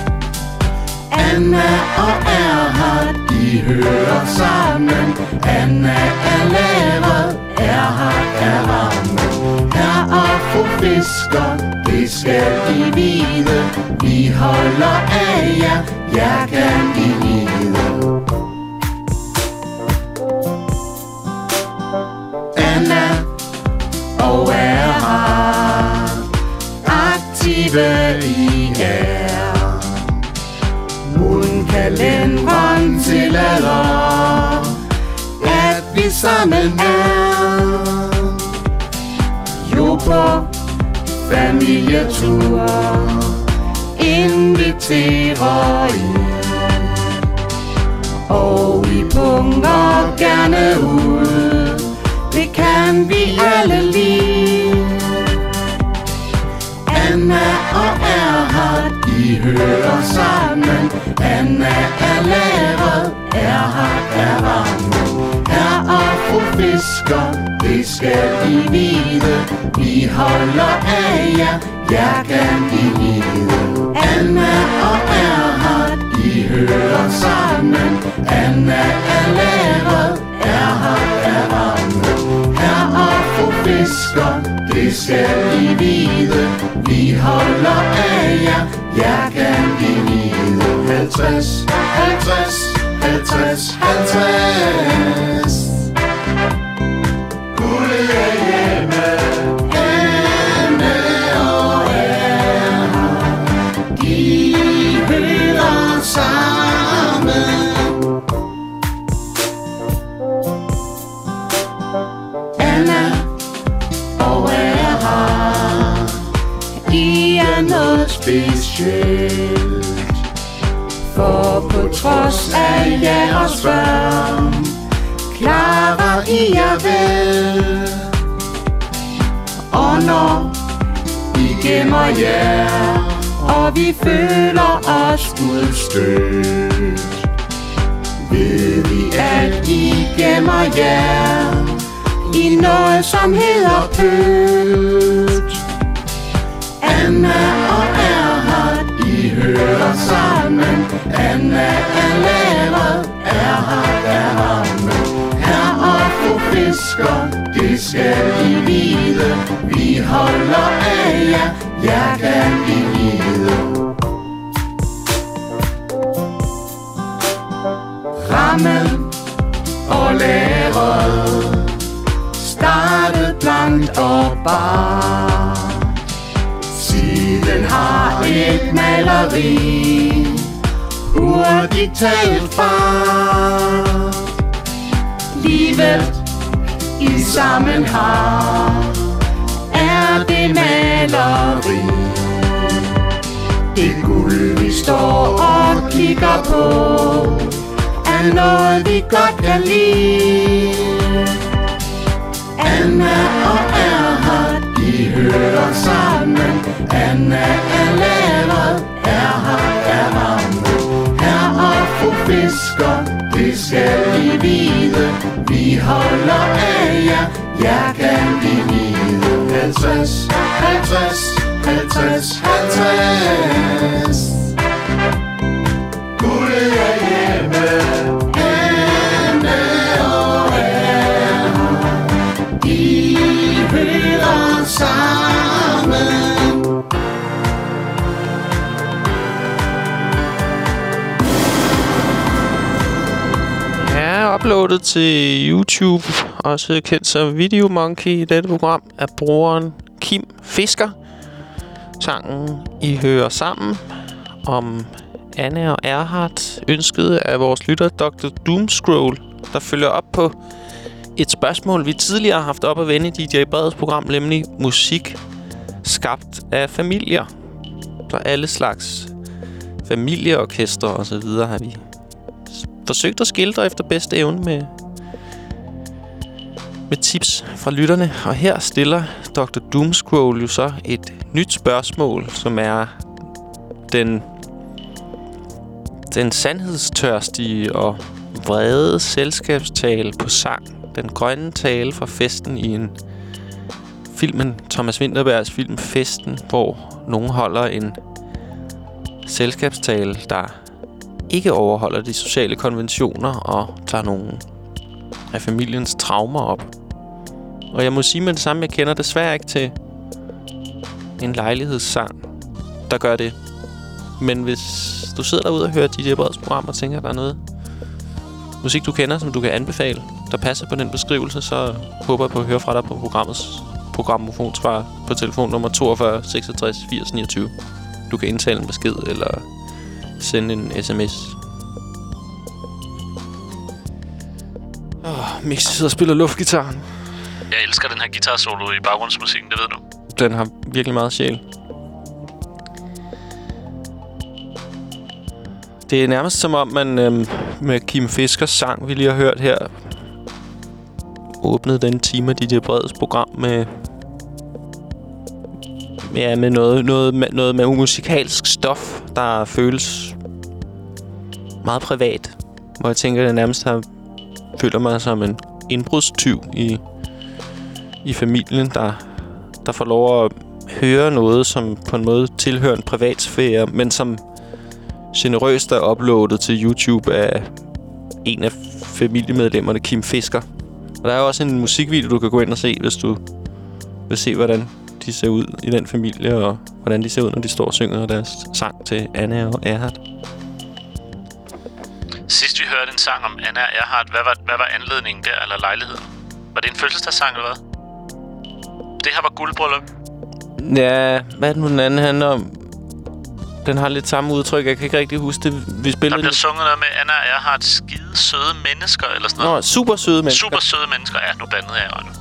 Anna og Erhard, de hører sammen. Anna er lavet, Erhard er varmen. Herr og fru fisker, det skal I vide. Vi holder af jer, jer kan I lide. Anna og Erhard, aktive I er. Kalenderen tillader, at vi sammen er. Jo på familietur inviterer I, og vi punker gerne ud. Det kan vi alle lide. Anna og Erhard, I hører sammen. Anna er lavet, Erhard er varmen. Herr og fru fisker, det skal I vide. Vi holder af jer, jer kan I lide. Anna og Erhard, I hører sammen. Anna er lavet, Erhard er varmen. Herr og fru fisker, det skal I vide. Vi holder af jer, jer kan I lide. 50, 50, 50, 50. Guldet er hjemme. Anna og Erhard, de hører sammen. Anna og Erhard, I er noget specielt. For på trods af jeres børn, klarer I jer vel. Og når I gemmer jer, og vi føler os udstødt, ved vi at I gemmer jer i noget som hedder pødt. Anna og Erhard, I hører sammen. Anna er lavet, Erhard er varmen. Herr og fru fisker, det skal I vide. Vi holder af jer, jer kan I lide. Rammen og lageret startet blankt og bar. Siden har et maleri hurtigt taget fart. Livet I sammen har er det maleri. Det guld vi står og kigger på er noget vi godt kan lide. Anna og Erhard, I hører sammen. Anna er lavet, Erhard er varmen. Herr og fru fisker, det skal I vide. Vi holder af jer, jer kan I lide. 50, 50, 50, 50. vi hører sammen. Er uploadet til YouTube, også kendt som Video Monkey i dette program, af brugeren Kim Fisker. Sangen I hører sammen om Anna og Erhard, ønsket af vores lytter Dr. Doomscroll, der følger op på et spørgsmål, vi tidligere har haft op at vende i DJ Breds program, nemlig musik skabt af familier. Så alle slags familieorkestre og så videre har vi forsøgt at skildre efter bedste evne med tips fra lytterne. Og her stiller Dr. Doomscroll jo så et nyt spørgsmål, som er den sandhedstørstige og vrede selskabstale på sang. Den grønne tale fra festen i filmen, Thomas Vinterbergs film Festen, hvor nogen holder en selskabstale, der ikke overholder de sociale konventioner og tager nogle af familiens traumer op. Og jeg må sige med det samme, jeg kender desværre ikke til en lejlighedssang, der gør det. Men hvis du sidder derude og hører DJ Breds program og tænker, at der er noget musik, du kender, som du kan anbefale, der passer på den beskrivelse, så håber jeg på at høre fra dig på programmets programmofonsvar på telefonnummer 42 66 80 29. Du kan indtale en besked eller sende en sms. Mix sidder og spiller luftgitaren. Jeg elsker den her guitar-solo i baggrundsmusikken, det ved du. Den har virkelig meget sjæl. Det er nærmest som om, man med Kim Fiskers sang, vi lige har hørt her, åbnede den time af DJ Breds program med noget med musikalsk stof, der føles meget privat. Hvor jeg tænker, at jeg nærmest føler mig som en indbrudstyv i familien, der får lov at høre noget, som på en måde tilhører en privatsfære, men som generøst er uploadet til YouTube af en af familiemedlemmerne, Kim Fisker. Og der er også en musikvideo, du kan gå ind og se, hvis du vil se, hvordan de ser ud i den familie, og hvordan de ser ud, når de står og synger deres sang til Anna og Erhard. Sidst vi hørte en sang om Anna og Erhard, hvad var anledningen der, eller lejligheden? Var det en fødselsdagssang, eller hvad? Det her var guldbryllup. Ja, hvad er det nu den anden handler om? Den har lidt samme udtryk, jeg kan ikke rigtig huske det. Vi spillede der bliver sunget noget med Anna og Erhard, skide søde mennesker, eller sådan noget. Nå, super søde mennesker. Super søde mennesker, ja, nu bandede jeg jo.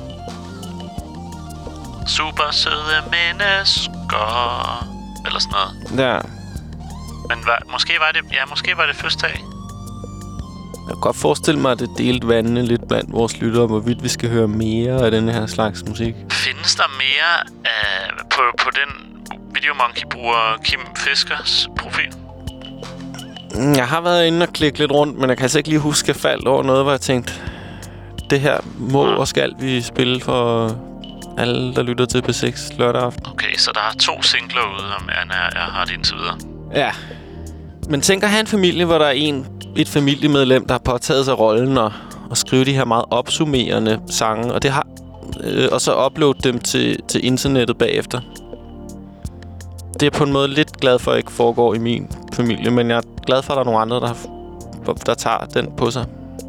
Super søde mennesker, eller sådan noget. Ja. Men måske var det første dag. Jeg kan godt forestille mig, at det delte vandene lidt blandt vores lyttere, hvorvidt vi skal høre mere af den her slags musik. Findes der mere på den Videomonkey-bruger Kim Fiskers profil? Jeg har været inde og klikke lidt rundt, men jeg kan altså ikke lige huske, at jeg faldt over noget, hvor jeg tænkte, det her må og skal vi spille for alle, der lytter til P6 lørdag aften. Okay, så der er 2 singler ude om Anna og Erhard indtil videre. Ja. Men tænk at have en familie, hvor der er et familiemedlem, der har påtaget sig rollen og skrive de her meget opsummerende sange, og det har og så uploade dem til internettet bagefter. Det er på en måde lidt glad for, at ikke foregår i min familie, men jeg er glad for, at der er nogle andre, der tager den på sig.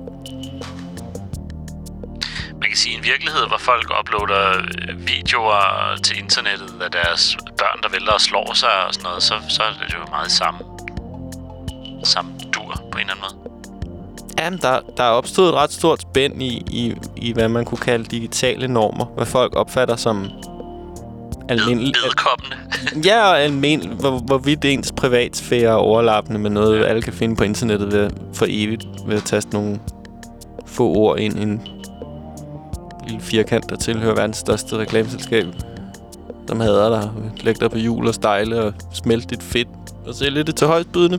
Man kan sige, en virkelighed, hvor folk uploader videoer til internettet af deres børn, der vælter og slår sig og sådan noget, så er det jo meget samme dur på en eller anden måde. Jamen, der er opstået et ret stort spænd i hvad man kunne kalde digitale normer. Hvad folk opfatter som almindeligt. Vedkommende. Ja, og hvorvidt ens privatsfære er overlappende med noget, alle kan finde på internettet for evigt ved at taste nogle få ord ind i en lille firkant, der tilhører verdens største reklameselskab, som hader dig, lægge dig på hjul og stejle og smelte dit fedt og sælge det til højstbydende.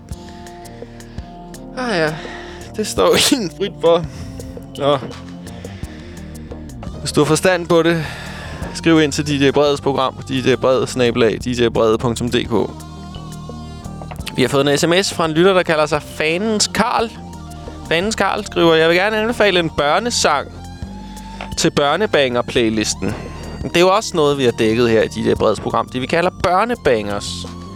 Ja, det står en frit for. Nå. Hvis du har forstand på det, skriv ind til DJ Breds program, djbrede@djbrede.dk. Vi har fået en sms fra en lytter, der kalder sig Fanens Karl. Fanens Karl skriver, jeg vil gerne anbefale en børnesang. til børnebanger-playlisten. Det er jo også noget, vi har dækket her i de der bredsprogram. Det vi kalder børnebangers.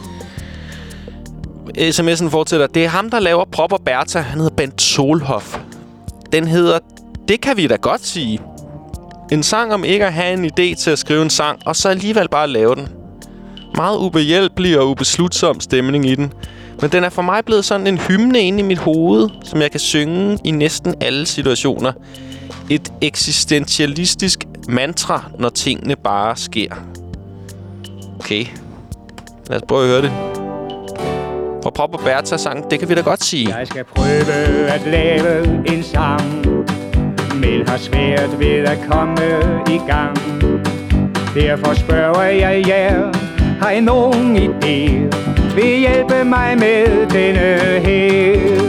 SMS'en fortsætter. Det er ham, der laver Prop og Bertha. Han hedder Bent Solhoff. Den hedder Det kan vi da godt sige. En sang om ikke at have en idé til at skrive en sang, og så alligevel bare lave den. Meget ubehjælpelig og ubeslutsom stemning i den. Men den er for mig blevet sådan en hymne inde i mit hoved, som jeg kan synge i næsten alle situationer. Et eksistentialistisk mantra, når tingene bare sker. Okay. Lad os prøve at høre det. Og Prop og Bertha sang, det kan vi da godt sige. Jeg skal prøve at lave en sang, men har svært ved at komme i gang. Derfor spørger jeg jer, har I nogen idé? Vil hjælpe mig med denne her?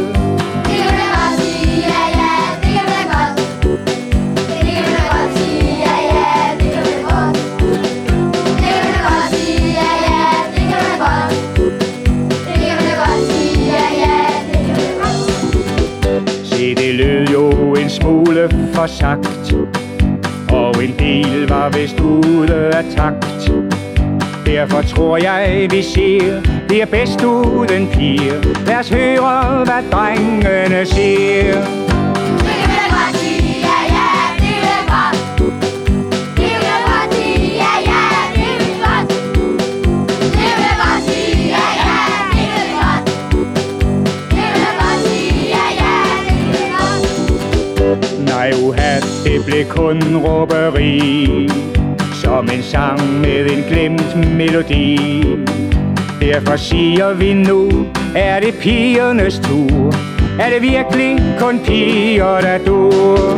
Det lød jo en smule for sagt, og en del var vist ude af takt. Derfor tror jeg, vi siger, det er bedst uden piger. Lad os høre, hvad drengene siger. Nej, uha, det blev kun råberi, som en sang med en glemt melodi. Derfor siger vi nu, er det pigernes tur? Er det virkelig kun piger, der dur?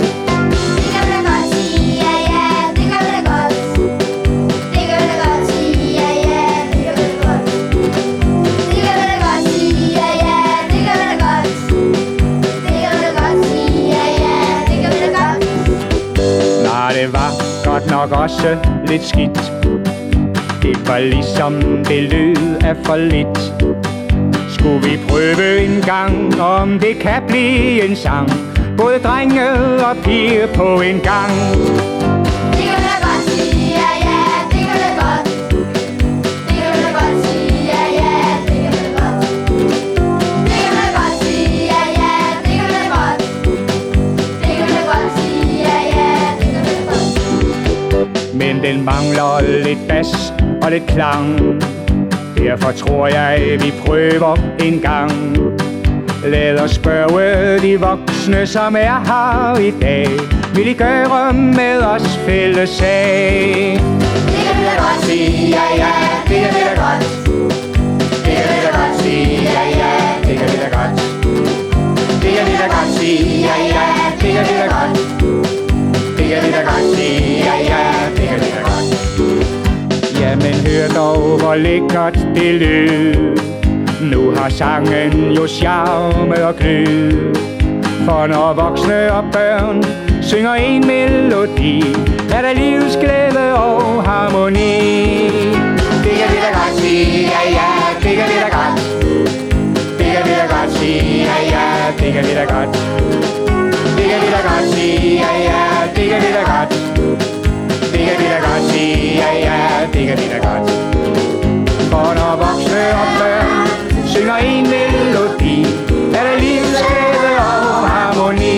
Det var godt nok også lidt skidt. Det var ligesom det lød af for lidt. Skulle vi prøve en gang, om det kan blive en sang, både drenge og piger på en gang. Det kan vi da godt sige, ja, ja, det kan vi da godt. Det kan vi da godt sige, ja, ja, det kan vi da godt. Det kan vi da godt sige, ja, ja, det kan vi da godt. Det kan vi da godt sige, ja, ja, det kan vi da godt. Men den mangler lidt bas og lidt klang. Derfor tror jeg, vi prøver en gang. Lad os spørge de voksne, som er her i dag. Vil I gøre med os fælles sag? Det kan vi da godt sige, ja, ja, det kan vi da godt. Det kan vi da godt sige, ja, ja, det kan vi da godt. Det kan vi da godt sige, ja, ja, det kan vi da godt. Det kan vi da godt sige, ja, ja, det kan vi da godt. Jamen hør dog, hvor lækkert det lød. Nu har sangen jo charme og glød. For når voksne og børn synger en melodi, er der livsglæde og harmoni. Det kan vi da godt sige, ja, ja, det kan vi da godt. Det kan vi da godt sige, ja, ja, det kan vi da godt. Det kan vi da godt sige, ja, ja, det kan vi da godt. Det kan vi da godt sige, ja, ja, det kan vi da godt. For når voksne og børn synger en melodi, er der livsglæde og harmoni.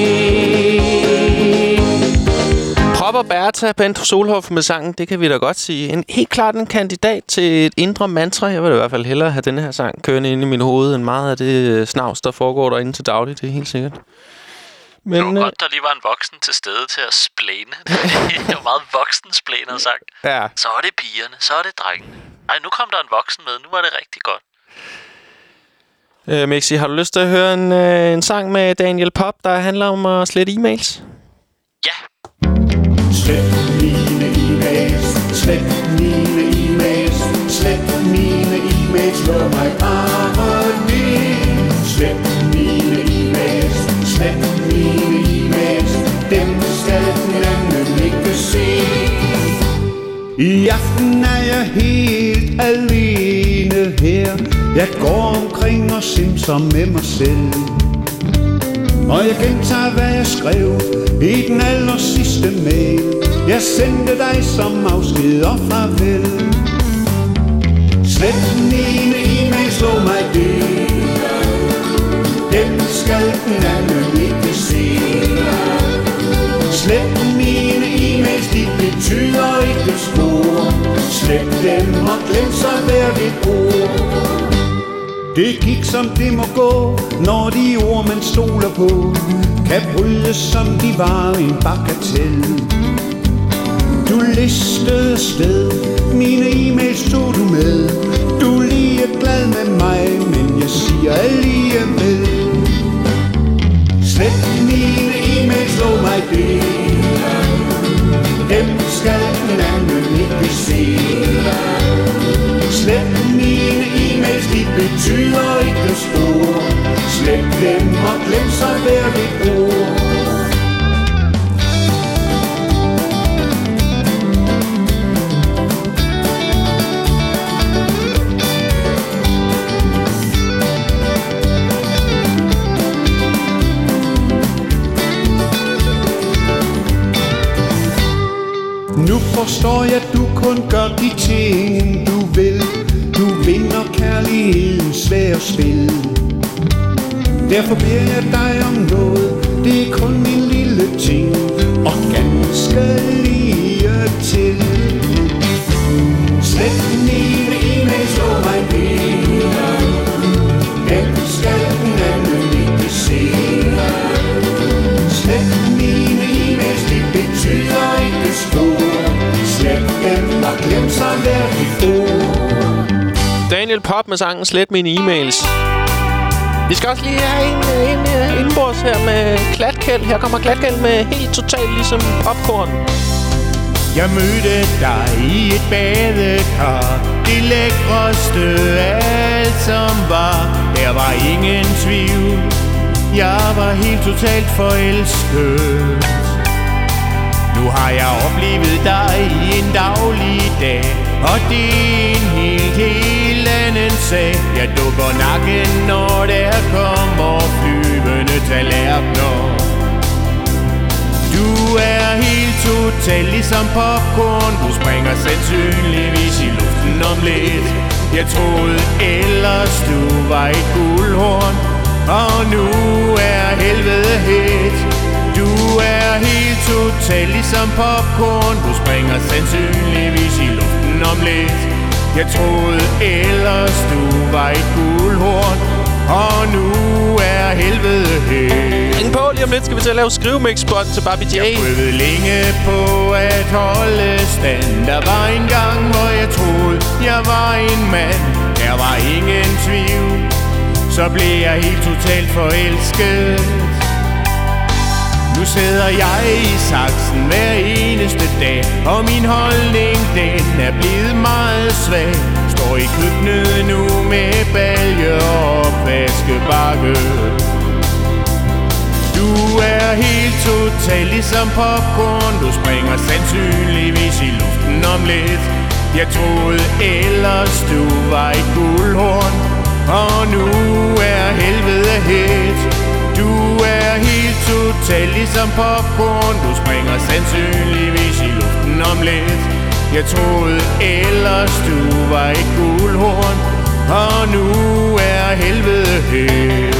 Prop og Bertha, Bent Solhoff med sangen, det kan vi da godt sige. Helt klart en kandidat til et indre mantra. Jeg vil i hvert fald hellere have denne her sang kørende inde i mit hoved, end meget af det snavs, der foregår derinde til daglig. Det er helt sikkert. Men, det var godt, der lige var en voksen til stede til at splæne. Det var meget voksensplænet sagt. Ja. Så er det pigerne, så er det drengene. Ej, nu kom der en voksen med. Nu var det rigtig godt. Mixi, har du lyst til at høre en sang med Daniel Pop, der handler om at slette e-mails? Ja. Slet mine e-mails, slet mine e-mails, slet mine e-mails, lad mig bare ned. Slet mine e-mails, slet mine e-mails, dem skal den anden ikke se. I aften er jeg helt alene her. Jeg går omkring og simser med mig selv. Og jeg gentager hvad jeg skrev i den aller sidste mail. Jeg sendte dig som afsked og farvel. Slet mine e-mail, slå mig det. Dem skal den anden ikke se. Slet mine e-mails, de betyder ikke spor. Slet dem og glem så hver dit ord. Det gik som det må gå, når de ord man stoler på kan brydes som de var en bagatel. Du listede afsted, mine e-mails tog du med. Du er lige glad med mig, men jeg siger alligevel. Slet mine e-mails, lov mig det. Dem skal den anden ikke se. Slet mine e-mails, de betyder ikke spor. Slet dem og glem så hver dit ord. Nu forstår jeg, at du kun gør de ting, du vil. Du vinder kærlighedens svære spil. Derfor beder jeg dig om noget. Det er kun en lille ting, og ganske lige til. Slet mine e-mails, slå mig det. Dem skal den anden ikke se. Slet mine e-mails, de betyder ikke spor. Slet dem og glem så hver dit ord. Daniel Pop med sangen Slet mine e-mails. Vi skal også lige have en indbords her med Klatkæld. Her kommer Klatkæld med helt totalt ligesom popcorn. Jeg mødte dig i et badekar. Det lækreste af alt som var. Der var ingen tvivl. Jeg var helt totalt forelsket. Nu har jeg oplevet dig i en daglig dag. Og det er en helt anden sag. Jeg dukker nakken, når der kommer flyvende tallerkener. Du er helt totalt ligesom popcorn. Du springer sandsynligvis i luften om lidt. Jeg troede ellers du var et guldhorn. Og nu er helvede het. Du er helt totalt ligesom popcorn. Du springer sandsynligvis i luften om lidt. Jeg troede ellers du var et guldhorn. Og nu er helvede helt. Ring på, lige om lidt skal vi til at lave skrivemix-spot til Barbie J. Jeg prøvede længe på at holde stand. Der var en gang, hvor jeg troede jeg var en mand. Der var ingen tvivl. Så blev jeg helt totalt forelsket. Nu sidder jeg i saksen hver eneste dag. Og min holdning, den er blevet meget svag. Står i køkkenet nu med balje og opvaskebakke. Du er helt totalt ligesom popcorn. Du springer sandsynligvis i luften om lidt. Jeg troede ellers du var et guldhorn. Og nu er helvede het. Du er helt totalt ligesom popcorn. Du springer sandsynligvis i luften om lidt. Jeg troede ellers du var et guldhorn. Og nu er helvede het.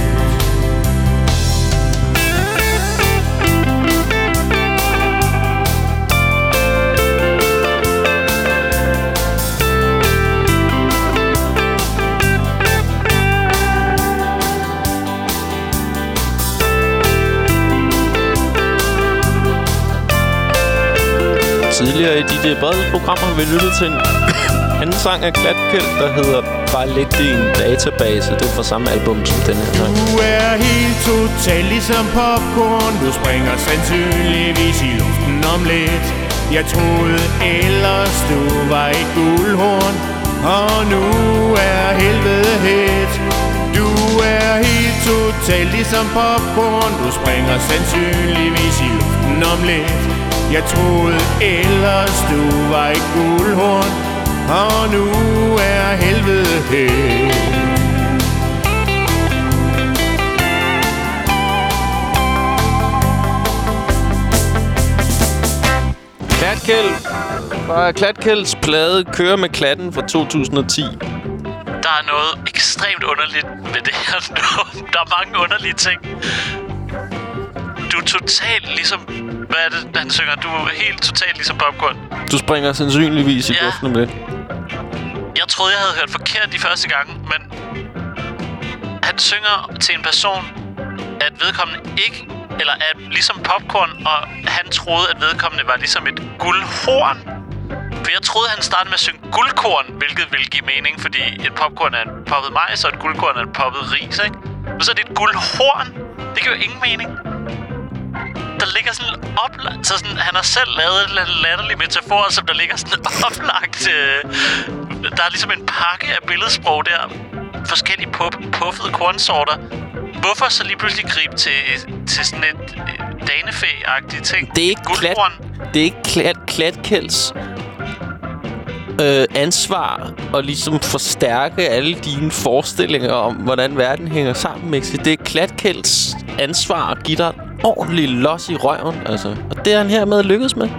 Tidligere i de brede programmer vi lyttede til en anden sang af Klatkæld, der hedder Bare læg det i en database. Det er fra samme album som den her sang. Du er helt totalt ligesom popcorn. Du springer sandsynligvis i luften om lidt. Jeg troede ellers du var et guldhorn. Og nu er helvede het. Du er helt totalt ligesom popcorn. Du springer sandsynligvis i luften om lidt. Jeg troede ellers du var et guldhorn. Og nu er helvede het. Klatkæld. Fra Klatkælds plade Kører med klatten fra 2010. Der er noget ekstremt underligt ved det her. Der er mange underlige ting. Du er totalt ligesom... Hvad er det, han synger? Du er helt totalt ligesom Popcorn. Du springer sandsynligvis i luften med. Jeg troede, jeg havde hørt forkert de første gange, men... Han synger til en person, at vedkommende ikke... Eller at ligesom Popcorn, og han troede, at vedkommende var ligesom et guldhorn. For jeg troede, han startede med at synge guldkorn, hvilket ville give mening, fordi et popcorn er en poppet majs, og et guldkorn er en poppet ris, ikke? Og så er det et guldhorn. Det giver jo ingen mening. Der ligger sådan oplagt... Så sådan, han har selv lavet et eller andet latterlig metafor, som der ligger sådan oplagt... der er ligesom en pakke af billedsprog der. Forskellige puffede kornsorter. Hvorfor så lige pludselig gribe til sådan et danefæ-agtigt ting? Det er ikke Klatkælds ansvar at ligesom forstærke alle dine forestillinger om, hvordan verden hænger sammen, Mixi. Det er Klatkælds ansvar at give dig en ordentlig los i røven, altså. Og det er han hermed lykkedes med.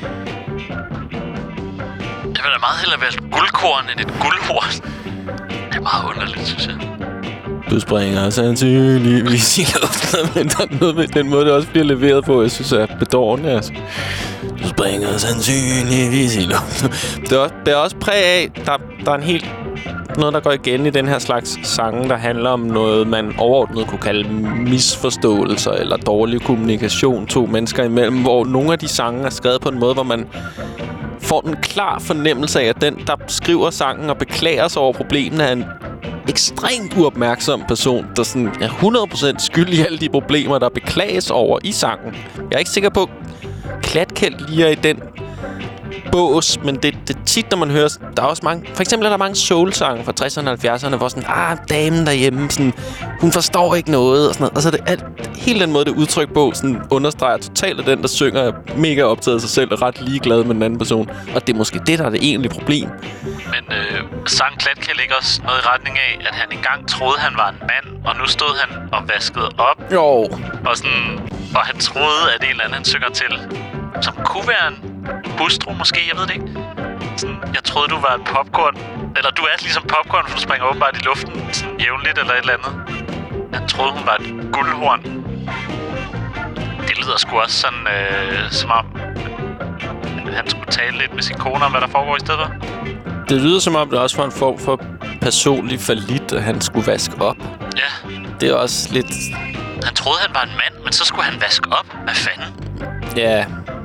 Jeg vil da meget hellere være et guldkorn end et guldhorn. Det er meget underligt, synes jeg. Du springer sandsynligvis i luften, men der er noget med den måde, det også bliver leveret på, jeg synes er bedårende, altså. Du springer sandsynligvis i luften. Det er også præg af, der er en helt... Noget, der går igen i den her slags sange, der handler om noget, man overordnet kunne kalde misforståelser eller dårlig kommunikation to mennesker imellem, hvor nogle af de sange er skrevet på en måde, hvor man får en klar fornemmelse af, at den, der skriver sangen og beklager sig over problemet, er en ekstremt uopmærksom person, der sådan er 100% skyld i alle de problemer, der beklages over i sangen. Jeg er ikke sikker på, Klatkæld lige er i den bås, men det er tit, når man hører... Der er også mange... For eksempel er der mange soul-sange fra 60'erne og 70'erne, hvor sådan... damen derhjemme, sådan... Hun forstår ikke noget, og sådan noget. Og så er det hele den måde, det udtryk på, sådan understreger totalt, at den, der synger, er mega optaget af sig selv og ret ligeglad med den anden person. Og det er måske det, der er det egentlige problem. Men sang Klatkæld ikke også noget i retning af, at han engang troede, han var en mand, og nu stod han og vaskede op? Jo. Og han troede, at en eller anden, han synger til, som kunne være en hustru måske, jeg ved det ikke. Sådan, jeg troede, du var et popcorn. Eller du er ligesom popcorn, for du springer åbenbart i luften sådan jævnligt eller et eller andet. Han troede, hun var et guldhorn. Det lyder sgu også sådan, som om han skulle tale lidt med sin kone om, hvad der foregår i stedet for. Det lyder som om, det også var en form for personlig fallit, at han skulle vaske op. Ja. Det er også lidt... Han troede, han var en mand, men så skulle han vaske op. Hvad fanden? Ja.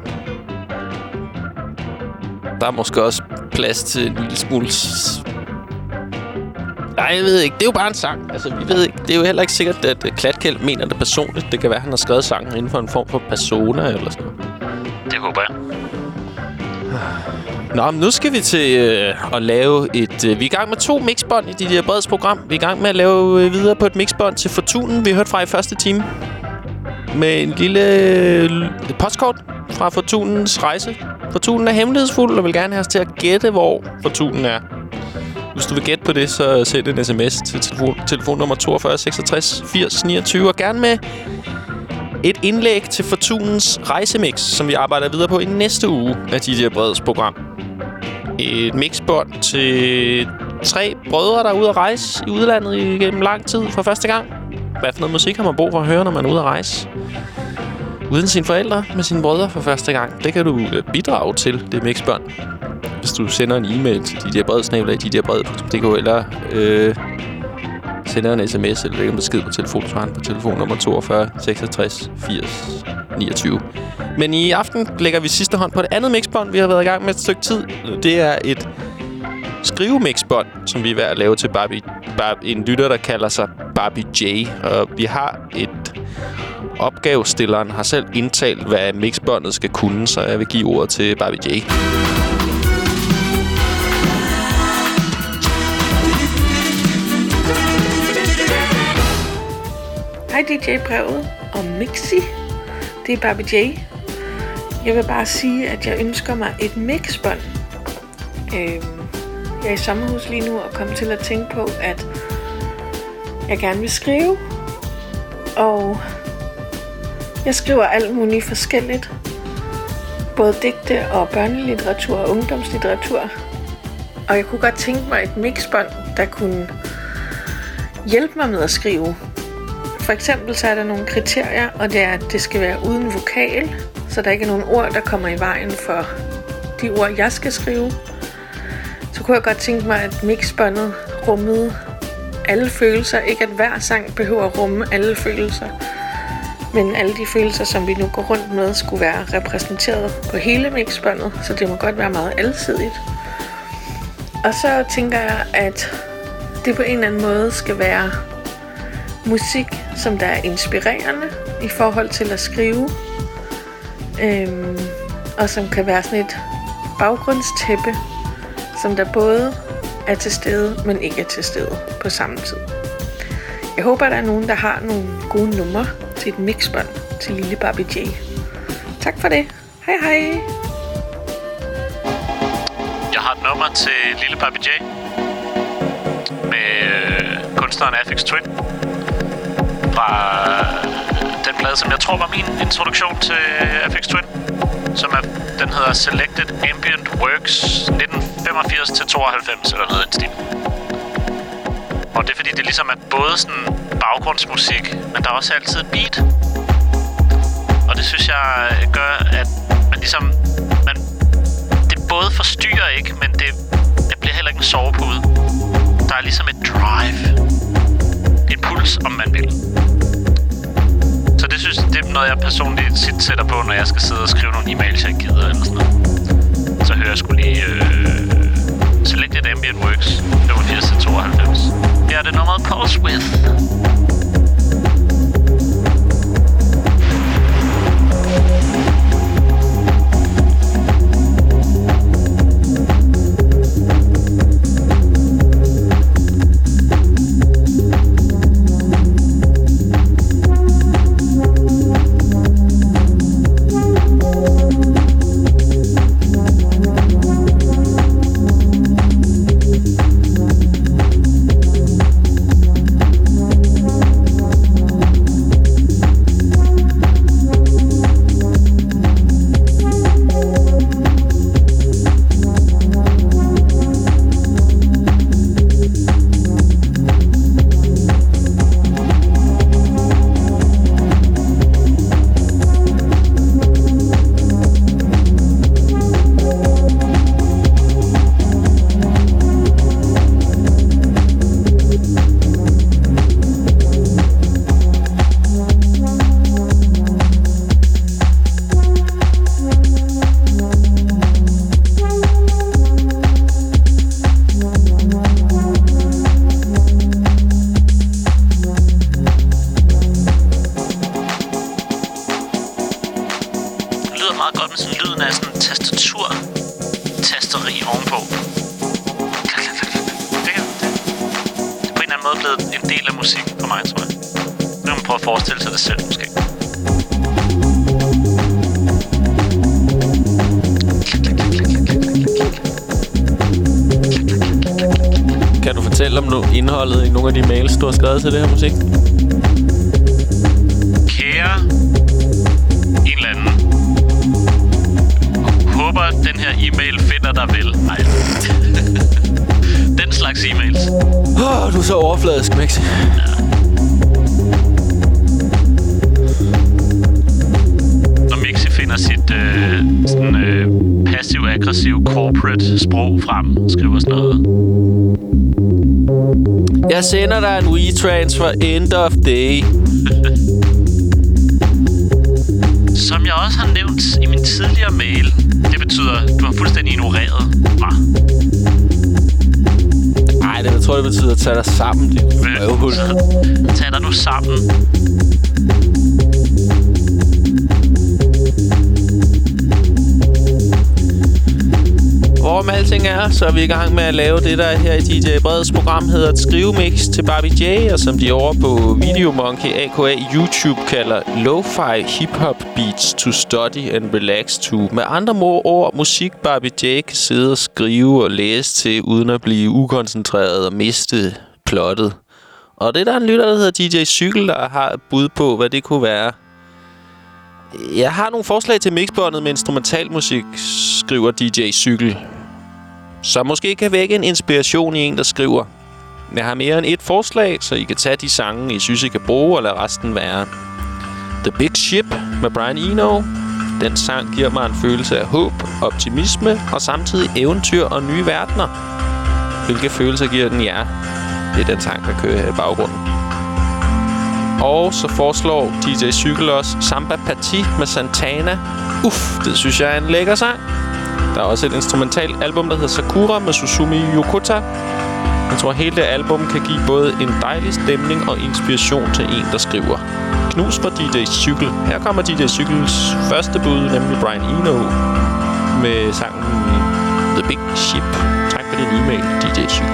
Der er måske også plads til en lille smule... Nej, jeg ved ikke. Det er jo bare en sang. Altså, vi ved ikke. Det er jo heller ikke sikkert, at Klatkæld mener det personligt. Det kan være, at han har skrevet sangen inden for en form for persona eller sådan noget. Det håber jeg. Nå, men nu skal vi til at lave et... vi er i gang med 2 mixbånd i DJ Breds program. Vi er i gang med at lave videre på et mixbånd til Fortunen, vi har hørt fra i første time. Med en lille postkort fra Fortunens rejse. Fortunen er hemmelighedsfuld og vil gerne have os til at gætte, hvor Fortunen er. Hvis du vil gætte på det, så send en sms til telefonnummer 42 66 80 29. Og gerne med et indlæg til Fortunens rejsemix, som vi arbejder videre på i næste uge af DJ Breds program. Et mixbånd til 3 brødre, der er ude at rejse i udlandet igennem lang tid for første gang. Hvad for noget musik har man brug for at høre, når man er ude at rejse? Uden sine forældre, med sine brødre for første gang. Det kan du bidrage til, det mixbånd. Hvis du sender en e-mail til djbred@djbred.dk eller sender en sms eller lægger en besked på telefonsvaren på telefonnummer 42 66 80 29. Men i aften lægger vi sidste hånd på det andet mixbånd, vi har været i gang med et stykke tid. Det er et skrivemixbånd, som vi er ved at lave til en lytter, der kalder sig Barbie J. Og vi har et... Opgavestilleren har selv indtalt, hvad mixbåndet skal kunne, så jeg vil give ordet til Barbie J. Hej DJ Brevet og Mixi. Det er Barbie J. Jeg vil bare sige, at jeg ønsker mig et mixbånd. Jeg er i sommerhus lige nu og kommer til at tænke på, at jeg gerne vil skrive. Og jeg skriver alt muligt forskelligt. både digte og børnelitteratur og ungdomslitteratur. Og jeg kunne godt tænke mig et mixbånd, der kunne hjælpe mig med at skrive. For eksempel så er der nogle kriterier, og det er, at det skal være uden vokal, så der ikke er nogen ord, der kommer i vejen for de ord, jeg skal skrive. Så kunne jeg godt tænke mig, at mixbåndet rummede alle følelser. Ikke at hver sang behøver at rumme alle følelser, men alle de følelser, som vi nu går rundt med, skulle være repræsenteret på hele mixbåndet, så det må godt være meget alsidigt. Og så tænker jeg, at det på en eller anden måde skal være musik, som der er inspirerende i forhold til at skrive, og som kan være sådan et baggrundstæppe, som der både er til stede, men ikke er til stede på samme tid. Jeg håber, der er nogen, der har nogle gode numre til et mixbånd til lille Barbie J. Tak for det. Hej hej. Jeg har et nummer til lille Barbie J med kunstneren Aphex Twin fra den plade, som jeg tror var min introduktion til Aphex Twin, den hedder Selected Ambient Works 1985-92 eller noget i den stil. Og det er fordi, det ligesom er både sådan baggrundsmusik, men der er også altid et beat. Og det synes jeg gør, at man ligesom... det både forstyrrer ikke, men det bliver heller ikke en sovepude. Der er ligesom et drive. En puls, om man vil. Så det synes det er noget, jeg personligt sætter på, når jeg skal sidde og skrive nogle e-mails, jeg ikke gider eller sådan noget. Så hører jeg sgu lige Selected Ambient Works 85-92. Her er det nummeret Pulse With. Indholdet i nogle af de mails, du har skrevet til det her musik? Kære en eller anden, håber den her e-mail finder dig vel. Nej. Den slags e-mails. Du er så overfladisk, Mixi. Ja. Når Mixi finder sit passiv-aggressiv corporate sprog frem, skriver sådan noget. Jeg sender dig en WeTransfer end of day. Som jeg også har nævnt i min tidligere mail, det betyder, at du har fuldstændig ignoreret mig. Nej, det jeg tror, det betyder, at tage dig sammen, dit røvhul. Tag dig nu sammen. Hvorom alting er, så er vi i gang med at lave det, der her i DJ Breds program hedder et skrivemix til Barbie J, og som de over på Videomonkey aka YouTube kalder Lo-Fi Hip-Hop Beats to Study and Relax to. Med andre ord, musik Barbie J kan sidde og skrive og læse til, uden at blive ukoncentreret og miste plottet. Og det der er en lytter, der hedder DJ Cykel, der har et bud på, hvad det kunne være. Jeg har nogle forslag til mixbåndet med instrumentalmusik, skriver DJ Cykel. Så måske kan vække en inspiration i en, der skriver. Jeg har mere end et forslag, så I kan tage de sange, I synes, I kan bruge, og lade resten være. The Big Ship med Brian Eno. Den sang giver mig en følelse af håb, optimisme og samtidig eventyr og nye verdener. Hvilke følelser giver den jer? Det er den sang, der kører her i baggrunden. Og så foreslår DJ Cykel også Samba Party med Santana. Det synes jeg er en lækker sang. Der er også et instrumentalt album, der hedder Sakura med Susumi Yokota. Jeg tror, hele det album kan give både en dejlig stemning og inspiration til en, der skriver. Knus for DJ Cykel. Her kommer DJ Cykels første bud, nemlig Brian Eno med sangen The Big Ship. Tak for din e-mail, DJ Cykel.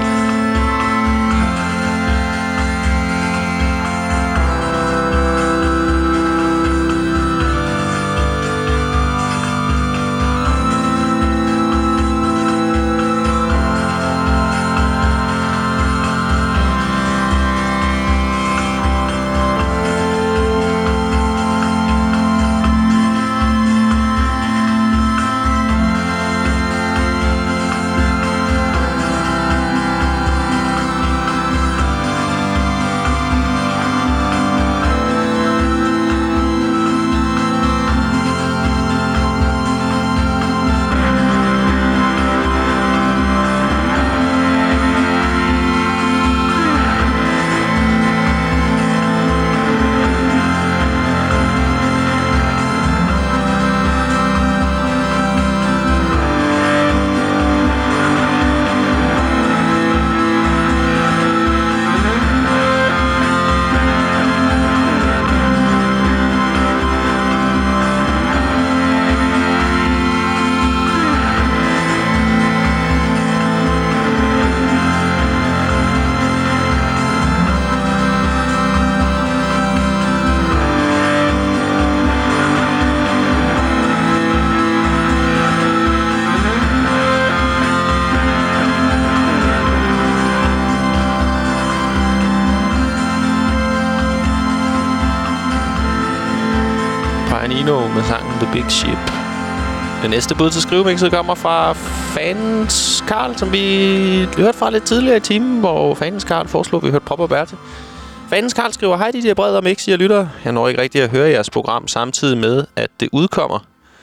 Med sangen The Big Ship. Det næste bud til skrivemixet kommer fra Fans Karl, som vi hørte fra lidt tidligere i timen, hvor Fans Karl foreslog, vi hørte Pop og Berthe. Fans Karl skriver, hej DJ Bred og Mixi og lytter. Jeg når ikke rigtig at høre jeres program samtidig med, at det udkommer.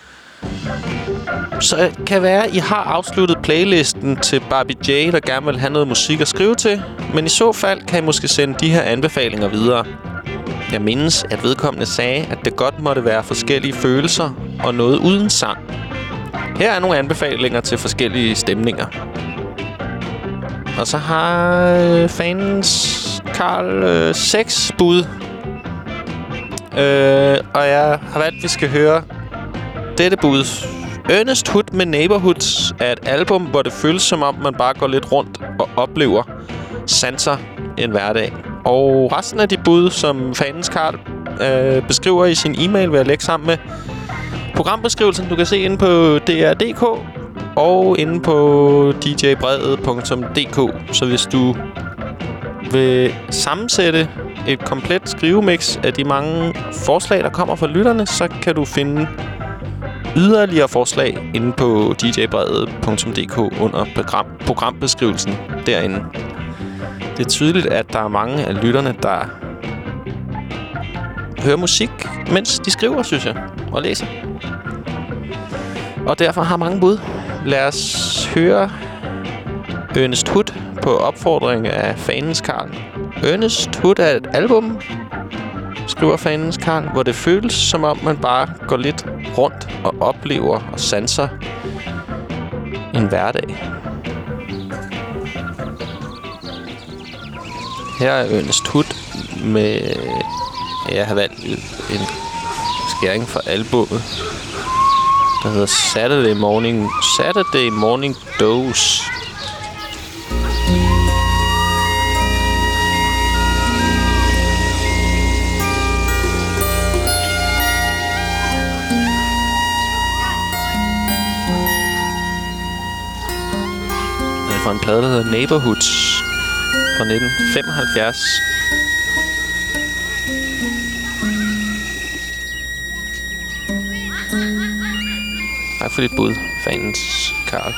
Så kan være, I har afsluttet playlisten til Barbie J, der gerne vil have noget musik at skrive til. Men i så fald kan I måske sende de her anbefalinger videre. Jeg mindes, at vedkommende sagde, at det godt måtte være forskellige følelser og noget uden sang. Her er nogle anbefalinger til forskellige stemninger. Og så har Fans Karl 6 bud. Og jeg har valgt, at vi skal høre dette bud. Ernest Hood med Neighborhoods er et album, hvor det føles som om, man bare går lidt rundt og oplever sanser en hverdag. Og resten af de bud, som Fans Karl beskriver i sin e-mail, vil jeg lægge sammen med programbeskrivelsen. Du kan se inde på dr.dk og inde på djbredet.dk. Så hvis du vil sammensætte et komplet skrivemix af de mange forslag, der kommer fra lytterne, så kan du finde yderligere forslag inde på djbredet.dk under programbeskrivelsen derinde. Det er tydeligt, at der er mange af lytterne, der hører musik, mens de skriver, synes jeg, og læser. Og derfor har mange bud. Lad os høre Ernest Hood på opfordring af Fans Karl. Ernest Hood er et album, skriver Fans Karl, hvor det føles som om, man bare går lidt rundt og oplever og sanser en hverdag. Her er Ernest Hood med... Jeg har valgt en skæring fra albummet, der hedder Saturday Morning Dose. Det er fra en plade, der hedder Neighborhoods fra 1975. Tak for dit bud, fanens Karl.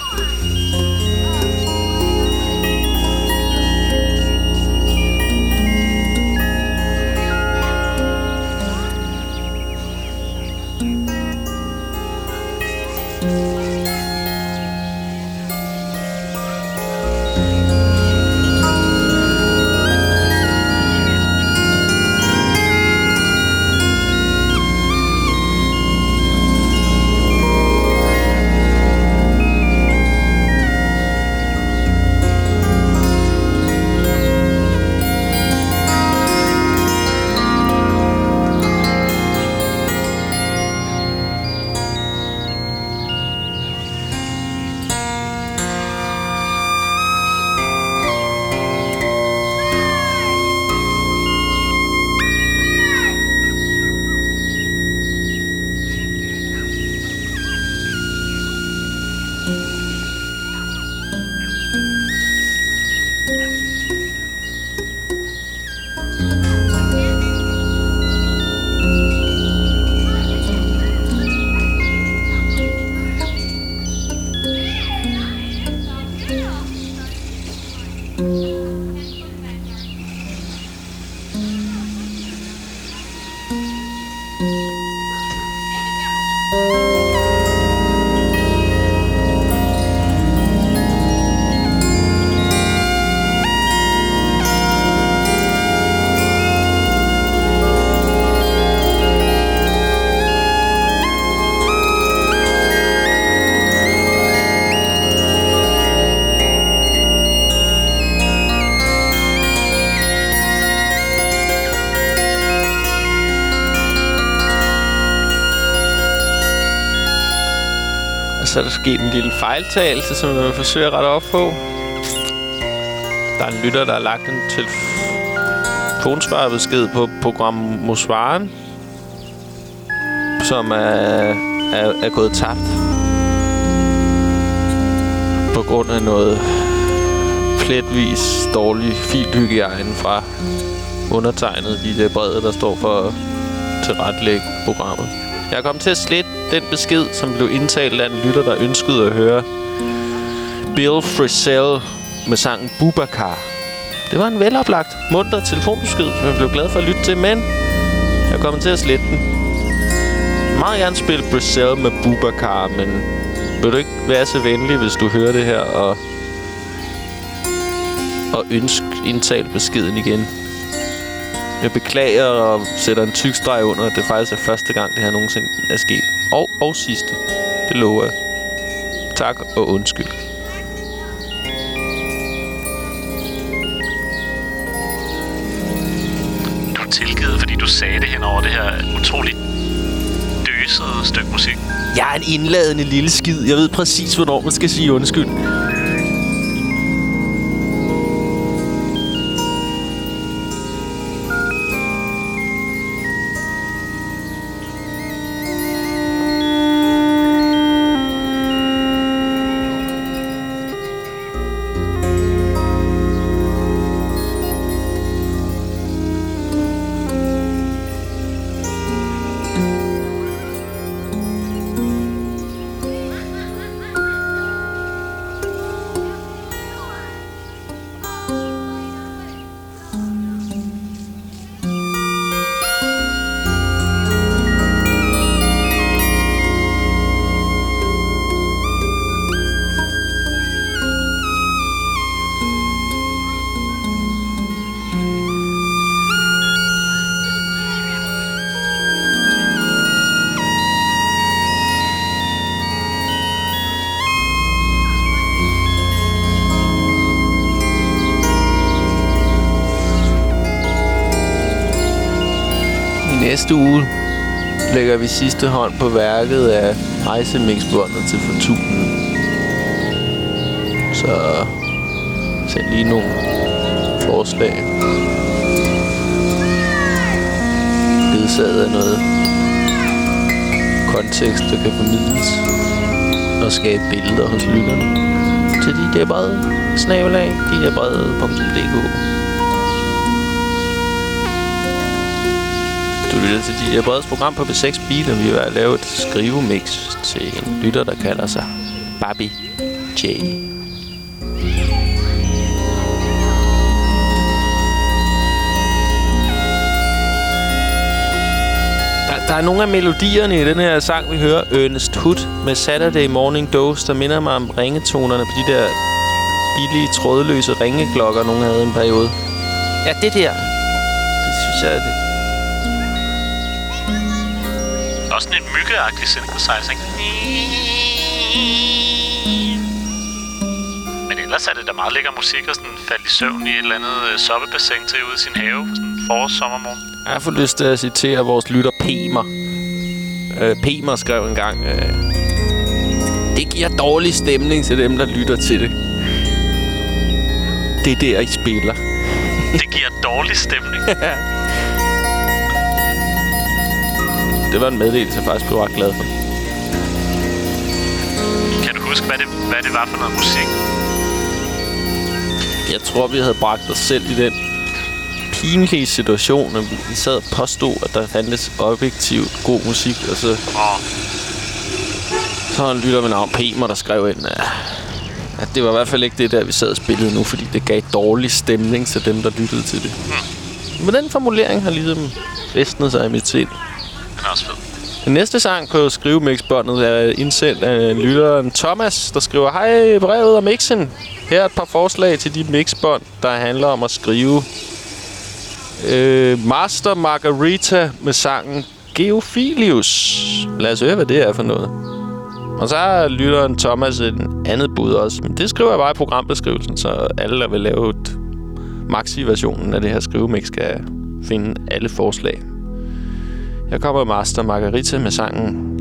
Så er der sket en lille fejltagelse, som jeg vil forsøge at rette op på. Der er en lytter, der har lagt en telefonsvarebesked på programmosvaren, som er gået tabt på grund af noget pletvis dårlig filhygiejne fra undertegnet i det brede, der står for at tilrettelægge programmet. Jeg er kommet til at slette den besked, som blev indtalt af en lytter, der ønskede at høre Bill Frisell med sangen Boubacar. Det var en veloplagt, munter telefonbesked, som jeg blev glad for at lytte til, men jeg er kommet til at slette den. Meget gerne spille Frisell med Boubacar, men vil du ikke være så venlig, hvis du hører det her og ønske indtale beskeden igen? Jeg beklager og sætter en tyk streg under, at det faktisk er første gang, det her nogensinde er sket. Og sidste. Det lover jeg. Tak og undskyld. Du er tilgivet, fordi du sagde det hen over det her utroligt døsede stykke musik. Jeg er en indladende lille skid. Jeg ved præcis, hvornår man skal sige undskyld. Næste uge lægger vi sidste hånd på værket af rejsemixbåndet til Fortunen. Så send lige nogle forslag. Ledsaget af noget kontekst, der kan formidles og skabe billeder hos lytterne. Til djbrede@djbrede.dk. Du lytter til de Breds program på B6 Beat, og vi vil lave et skrivemix til en lytter, der kalder sig Barbie J. Der er nogle af melodierne i den her sang, vi hører, Ernest Hood med Saturday Morning Dose, der minder mig om ringetonerne på de der billige, trådløse ringeklokker, nogen havde en periode. Ja, det der. Det synes jeg, det... Også sådan en myggeagtig synthesizer, ikke? Men ellers er det da meget lækker musik og sådan falde i søvn i et eller andet soppebassin til ude i sin have på sådan en forårs-sommermorgen. Jeg får lyst til at citere vores lytter Pemer. Pemer skrev engang, det giver dårlig stemning til dem, der lytter til det. Det er der, I spiller. Det giver dårlig stemning? Det var en meddelelse, jeg faktisk blev ret glad for. Kan du huske, hvad det var for noget musik? Jeg tror, vi havde bragt os selv i den pinlige situation, at vi sad og påstod, at der fandtes objektivt god musik, og så... Så var en lytter med navn Pemer, der skrev ind, at det var i hvert fald ikke det der, vi sad og spillede nu, fordi det gav dårlig stemning til dem, der lyttede til det. Men den formulering har ligesom fæstnet sig i mit sind. Den er også fed. Den næste sang på skrivemixbåndet er indsendt af lytteren Thomas, der skriver: Hej, brevet og mixen. Her er et par forslag til de mixbånd, der handler om at skrive Master Margarita med sangen Geophilius. Lad os høre, hvad det er for noget. Og så har lytteren Thomas en andet bud også, men det skriver jeg bare i programbeskrivelsen, så alle, der vil lave et maxi-versionen af det her skrivemix, skal finde alle forslag. Jeg kommer Master Margarita med sangen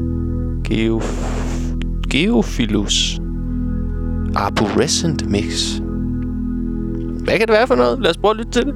Geophilus Arborescent Mix. Hvad kan det være for noget? Lad os prøve at lytte til det.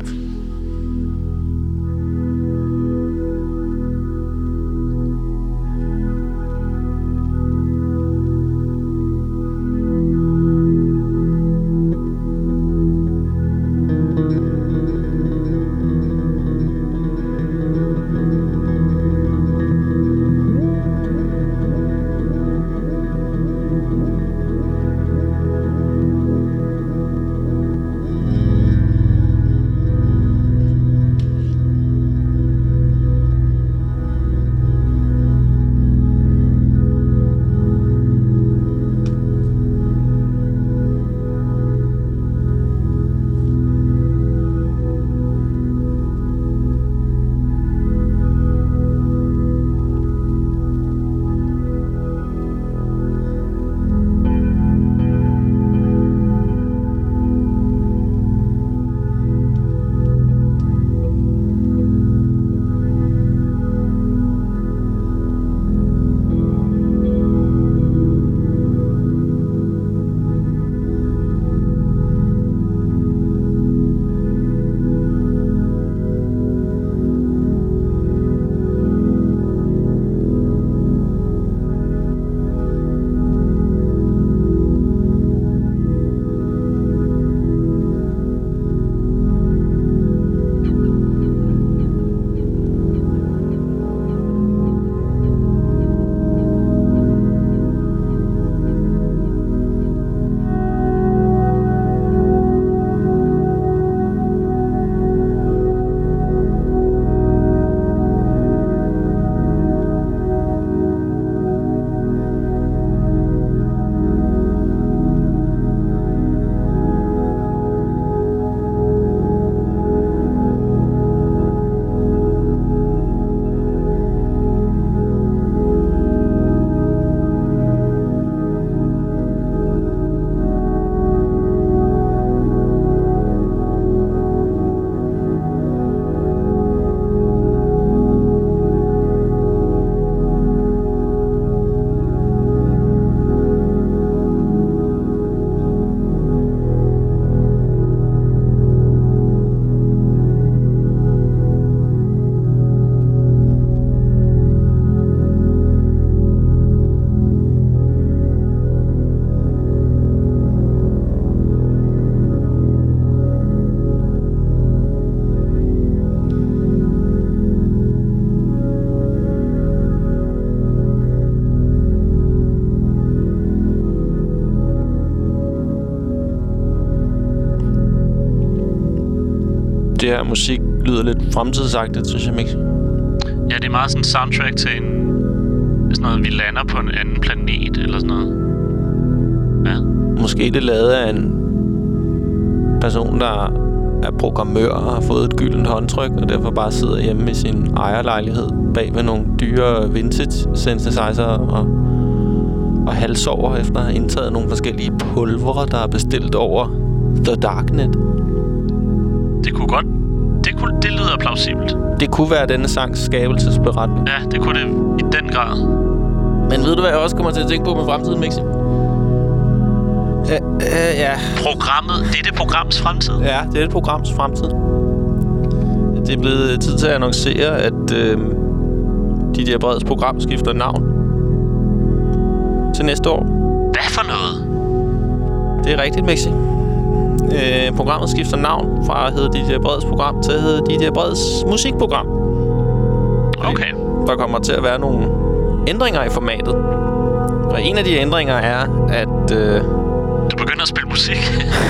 det her musik lyder lidt fremtidsagtigt, synes jeg, Mix. Ja, det er meget sådan en soundtrack til sådan noget, vi lander på en anden planet, eller sådan noget. Ja. Måske det er lavet af en person, der er programmør og har fået et gyldent håndtryk, og derfor bare sidder hjemme i sin ejerlejlighed bag ved nogle dyre vintage synthesizer og halvsover efter at have indtaget nogle forskellige pulvere, der er bestilt over The Darknet. Det lyder plausibelt. Det kunne være denne sangs skabelsesberetning. Ja, det kunne det i den grad. Men ved du, hvad jeg også kommer til at tænke på med fremtiden, Mixi? Ja. Programmet, det er det programs fremtid? Ja, det er det programs fremtid. Det er blevet tid til at annoncere, at DJ Breds program skifter navn til næste år. Hvad for noget? Det er rigtigt, Mixi. Programmet skifter navn fra at hedde DJ Breds program til at hedde DJ Breds musikprogram. Okay. Der kommer til at være nogle ændringer i formatet. Og en af de ændringer er, at du begynder at spille musik?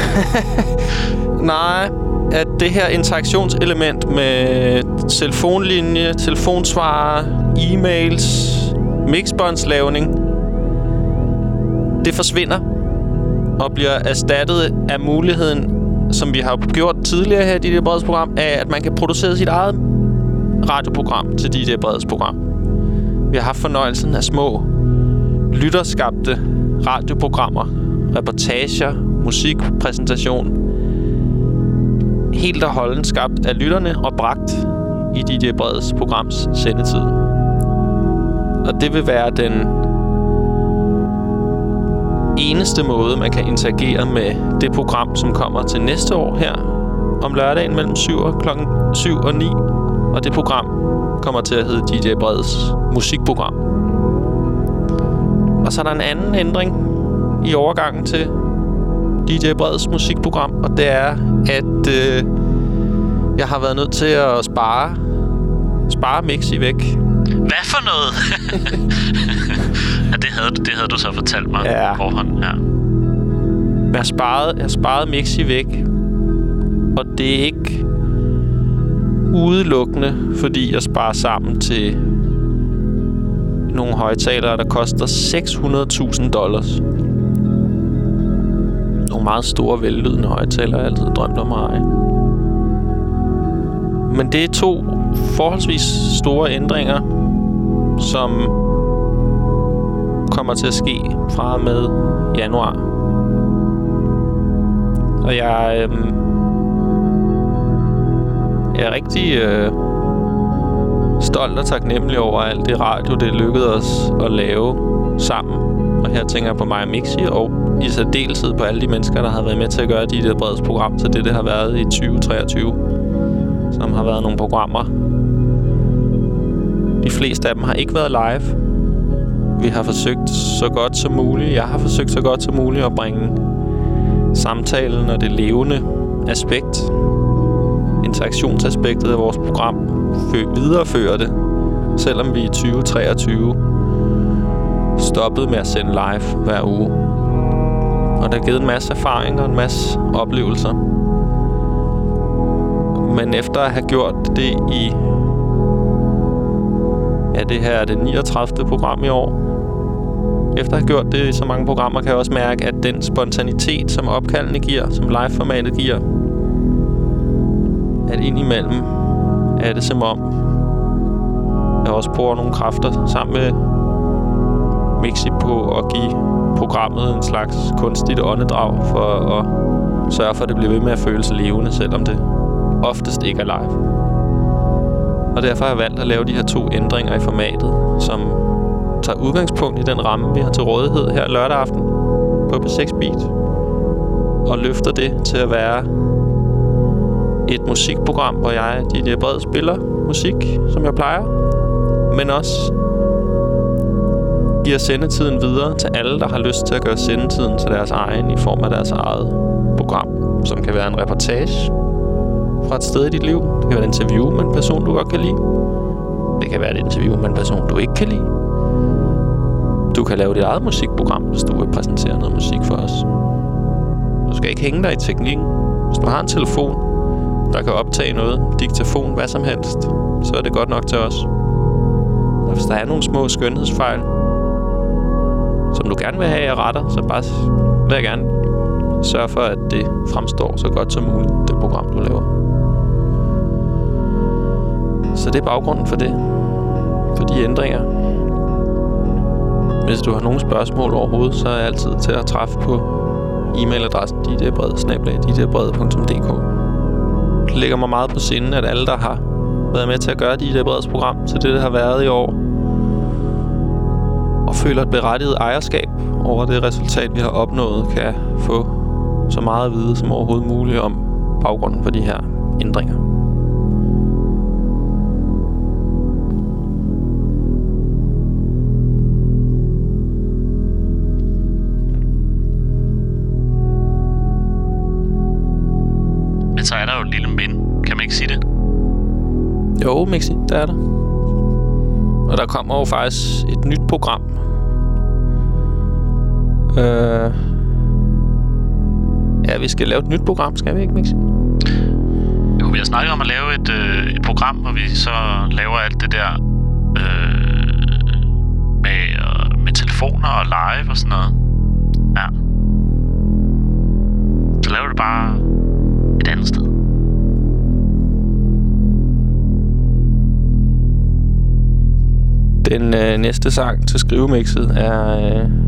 Nej, at det her interaktionselement med telefonlinje, telefonsvarer, e-mails, mixbåndslavning, det forsvinder og bliver erstattet af muligheden, som vi har gjort tidligere her i DJ Breds program, af at man kan producere sit eget radioprogram til DJ Breds program. Vi har haft fornøjelsen af små lytterskabte radioprogrammer, reportager, musikpræsentation, helt og holdent skabt af lytterne og bragt i DJ Breds programs sendetid. Og det vil være den eneste måde, man kan interagere med det program, som kommer til næste år her om lørdagen mellem 7 og 9. Og det program kommer til at hedde DJ Breds musikprogram. Og så er der en anden ændring i overgangen til DJ Breds musikprogram, og det er, at jeg har været nødt til at spare Mixi væk. Hvad for noget? Ja, det havde du så fortalt mig på forhånd. Ja. Jeg har sparet Mixi væk, og det er ikke udelukkende, fordi jeg sparer sammen til nogle højtalere, der koster $600,000. Nogle meget store, vellydende højtalere, jeg altid drømt om at eje. Men det er 2 forholdsvis store ændringer, som kommer til at ske fra med januar. Og jeg er rigtig stolt og taknemmelig over alt det radio, det lykkedes os at lave sammen. Og her tænker jeg på mig og Mixi, og i særdeleshed på alle de mennesker, der har været med til at gøre DJ Breds program til det har været i 2023. Som har været nogle programmer. De fleste af dem har ikke været live. Vi har forsøgt så godt som muligt. Jeg har forsøgt så godt som muligt at bringe samtalen og det levende aspekt, interaktionsaspektet af vores program, videreføre det, selvom vi i 2023 stoppede med at sende live hver uge. Og der har givet en masse erfaring og en masse oplevelser. Men efter at have gjort det i... Ja, det her er det 39. program i år. Efter at have gjort det i så mange programmer, kan jeg også mærke, at den spontanitet, som opkaldene giver, som live-formatet giver, at indimellem er det som om, jeg også bruger nogle kræfter sammen med Mixi på at give programmet en slags kunstigt åndedrag for at sørge for, at det bliver ved med at føle sig levende, selvom det oftest ikke er live. Og derfor har jeg valgt at lave de her 2 ændringer i formatet, som tager udgangspunkt i den ramme, vi har til rådighed her lørdag aften på P6 Beat, og løfter det til at være et musikprogram, hvor jeg, DJ Bred, spiller musik, som jeg plejer, men også giver sendetiden videre til alle, der har lyst til at gøre sendetiden til deres egen i form af deres eget program, som kan være en reportage fra et sted i dit liv. Det kan være et interview med en person, du godt kan lide. Det kan være et interview med en person, du ikke kan lide. Du kan lave dit eget musikprogram, hvis du vil præsentere noget musik for os. Du skal ikke hænge dig i teknikken. Hvis du har en telefon, der kan optage noget, diktafon, hvad som helst, så er det godt nok til os. Og hvis der er nogle små skønhedsfejl, som du gerne vil have, jeg retter, så bare vil jeg gerne sørge for, at det fremstår så godt som muligt, det program, du laver. Så det er baggrunden for det. For de ændringer. Hvis du har nogle spørgsmål overhovedet, så er jeg altid til at træffe på e-mailadressen didabred@didabred.dk. Det ligger mig meget på sinde, at alle, der har været med til at gøre Didabreds program til det har været i år, og føler et berettiget ejerskab over det resultat, vi har opnået, kan få så meget at vide som overhovedet muligt om baggrunden for de her ændringer. Men så er der jo et lille men. Kan man ikke sige det? Jo, Mixi, der er der. Og der kommer jo faktisk et nyt program. Ja, vi skal lave et nyt program, skal vi ikke, Mixi? Jo, vi har snakket om at lave et program, hvor vi så laver alt det der med telefoner og live og sådan noget. Ja. Så laver det bare et andet sted. Den næste sang til skrivemixet er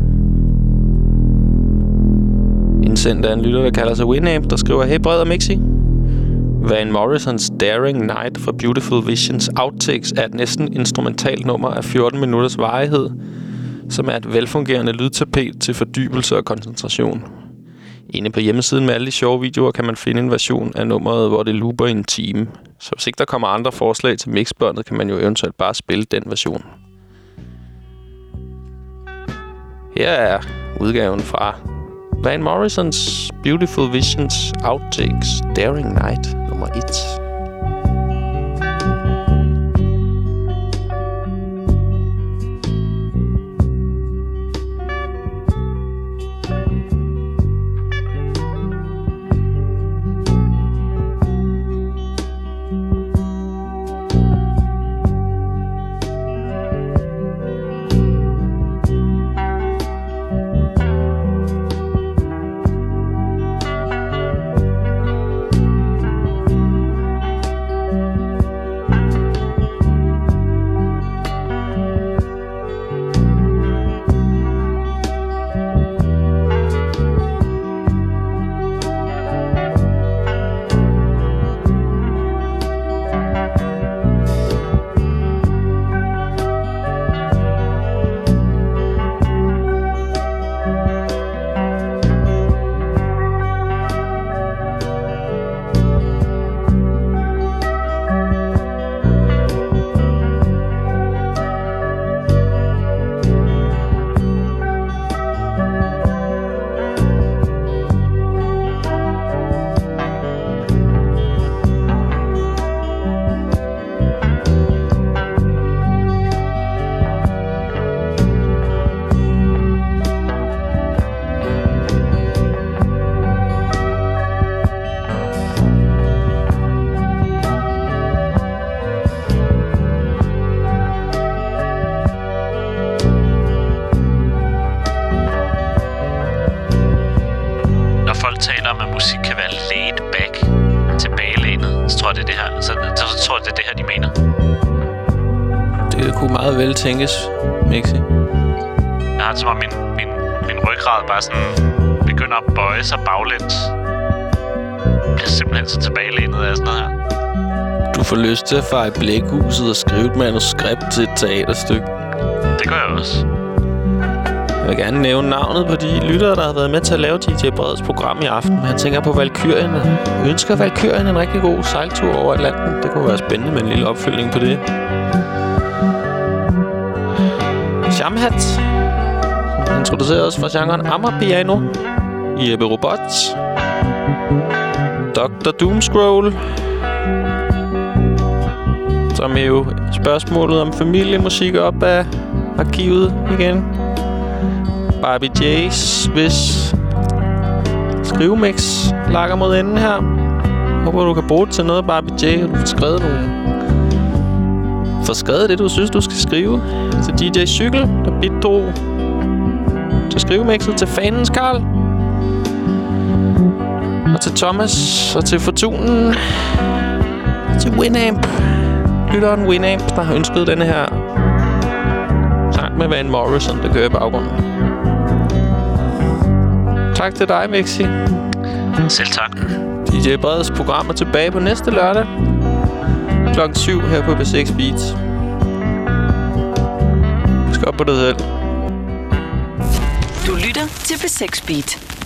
indsendt af en lytter, der kalder sig Winamp, der skriver: Hey Bred og Mixi, Van Morrisons Daring Night fra Beautiful Visions Outtakes er et næsten instrumentalt nummer af 14 minutters varighed, som er et velfungerende lydtapet til fordybelse og koncentration. Inde på hjemmesiden med alle de sjove videoer kan man finde en version af nummeret, hvor det looper i en time. Så hvis ikke der kommer andre forslag til mixbåndet, kan man jo eventuelt bare spille den version. Her er udgaven fra Van Morrisons Beautiful Visions Outtakes Daring Night nummer 1. Vel tænkes, Mixi. Jeg har det som om min ryggrad bare sådan begynder at bøje sig baglæns. Jeg bliver simpelthen så tilbagelænet af sådan noget her. Du får lyst til at fare i Blækhuset og skrive et manuskript til et teaterstykke. Det gør jeg også. Jeg vil gerne nævne navnet på de lyttere, der har været med til at lave DJ Breds program i aften. Han tænker på Valkyrien. Ønsker Valkyrien en rigtig god sejltur over Atlanten. Det kunne være spændende med en lille opfølgning på det. Shamhat, som introducerede os fra genren Amapiano, Jeppe Robot, Dr. Doomscroll, som er jo spørgsmålet om familiemusik op af arkivet igen, Barbie J's, hvis skrivemix lakker mod enden her, Håber, du kan bruge det til noget, Barbie J. Du får skrevet det, du synes, du skal skrive. Til DJ Cykel, der bidrog til skrivemixet. Til Fanens Karl. Og til Thomas. Og til Fortunen. Til Winamp. Lytteren Winamp, der har ønsket denne her sang med Van Morrison, der kører i baggrunden. Tak til dig, Mixi. Selv tak. DJ Breds program er tilbage på næste lørdag. Klokken 7 her på B6 Beats. Husk op på det selv. Du lytter til B6 Beat.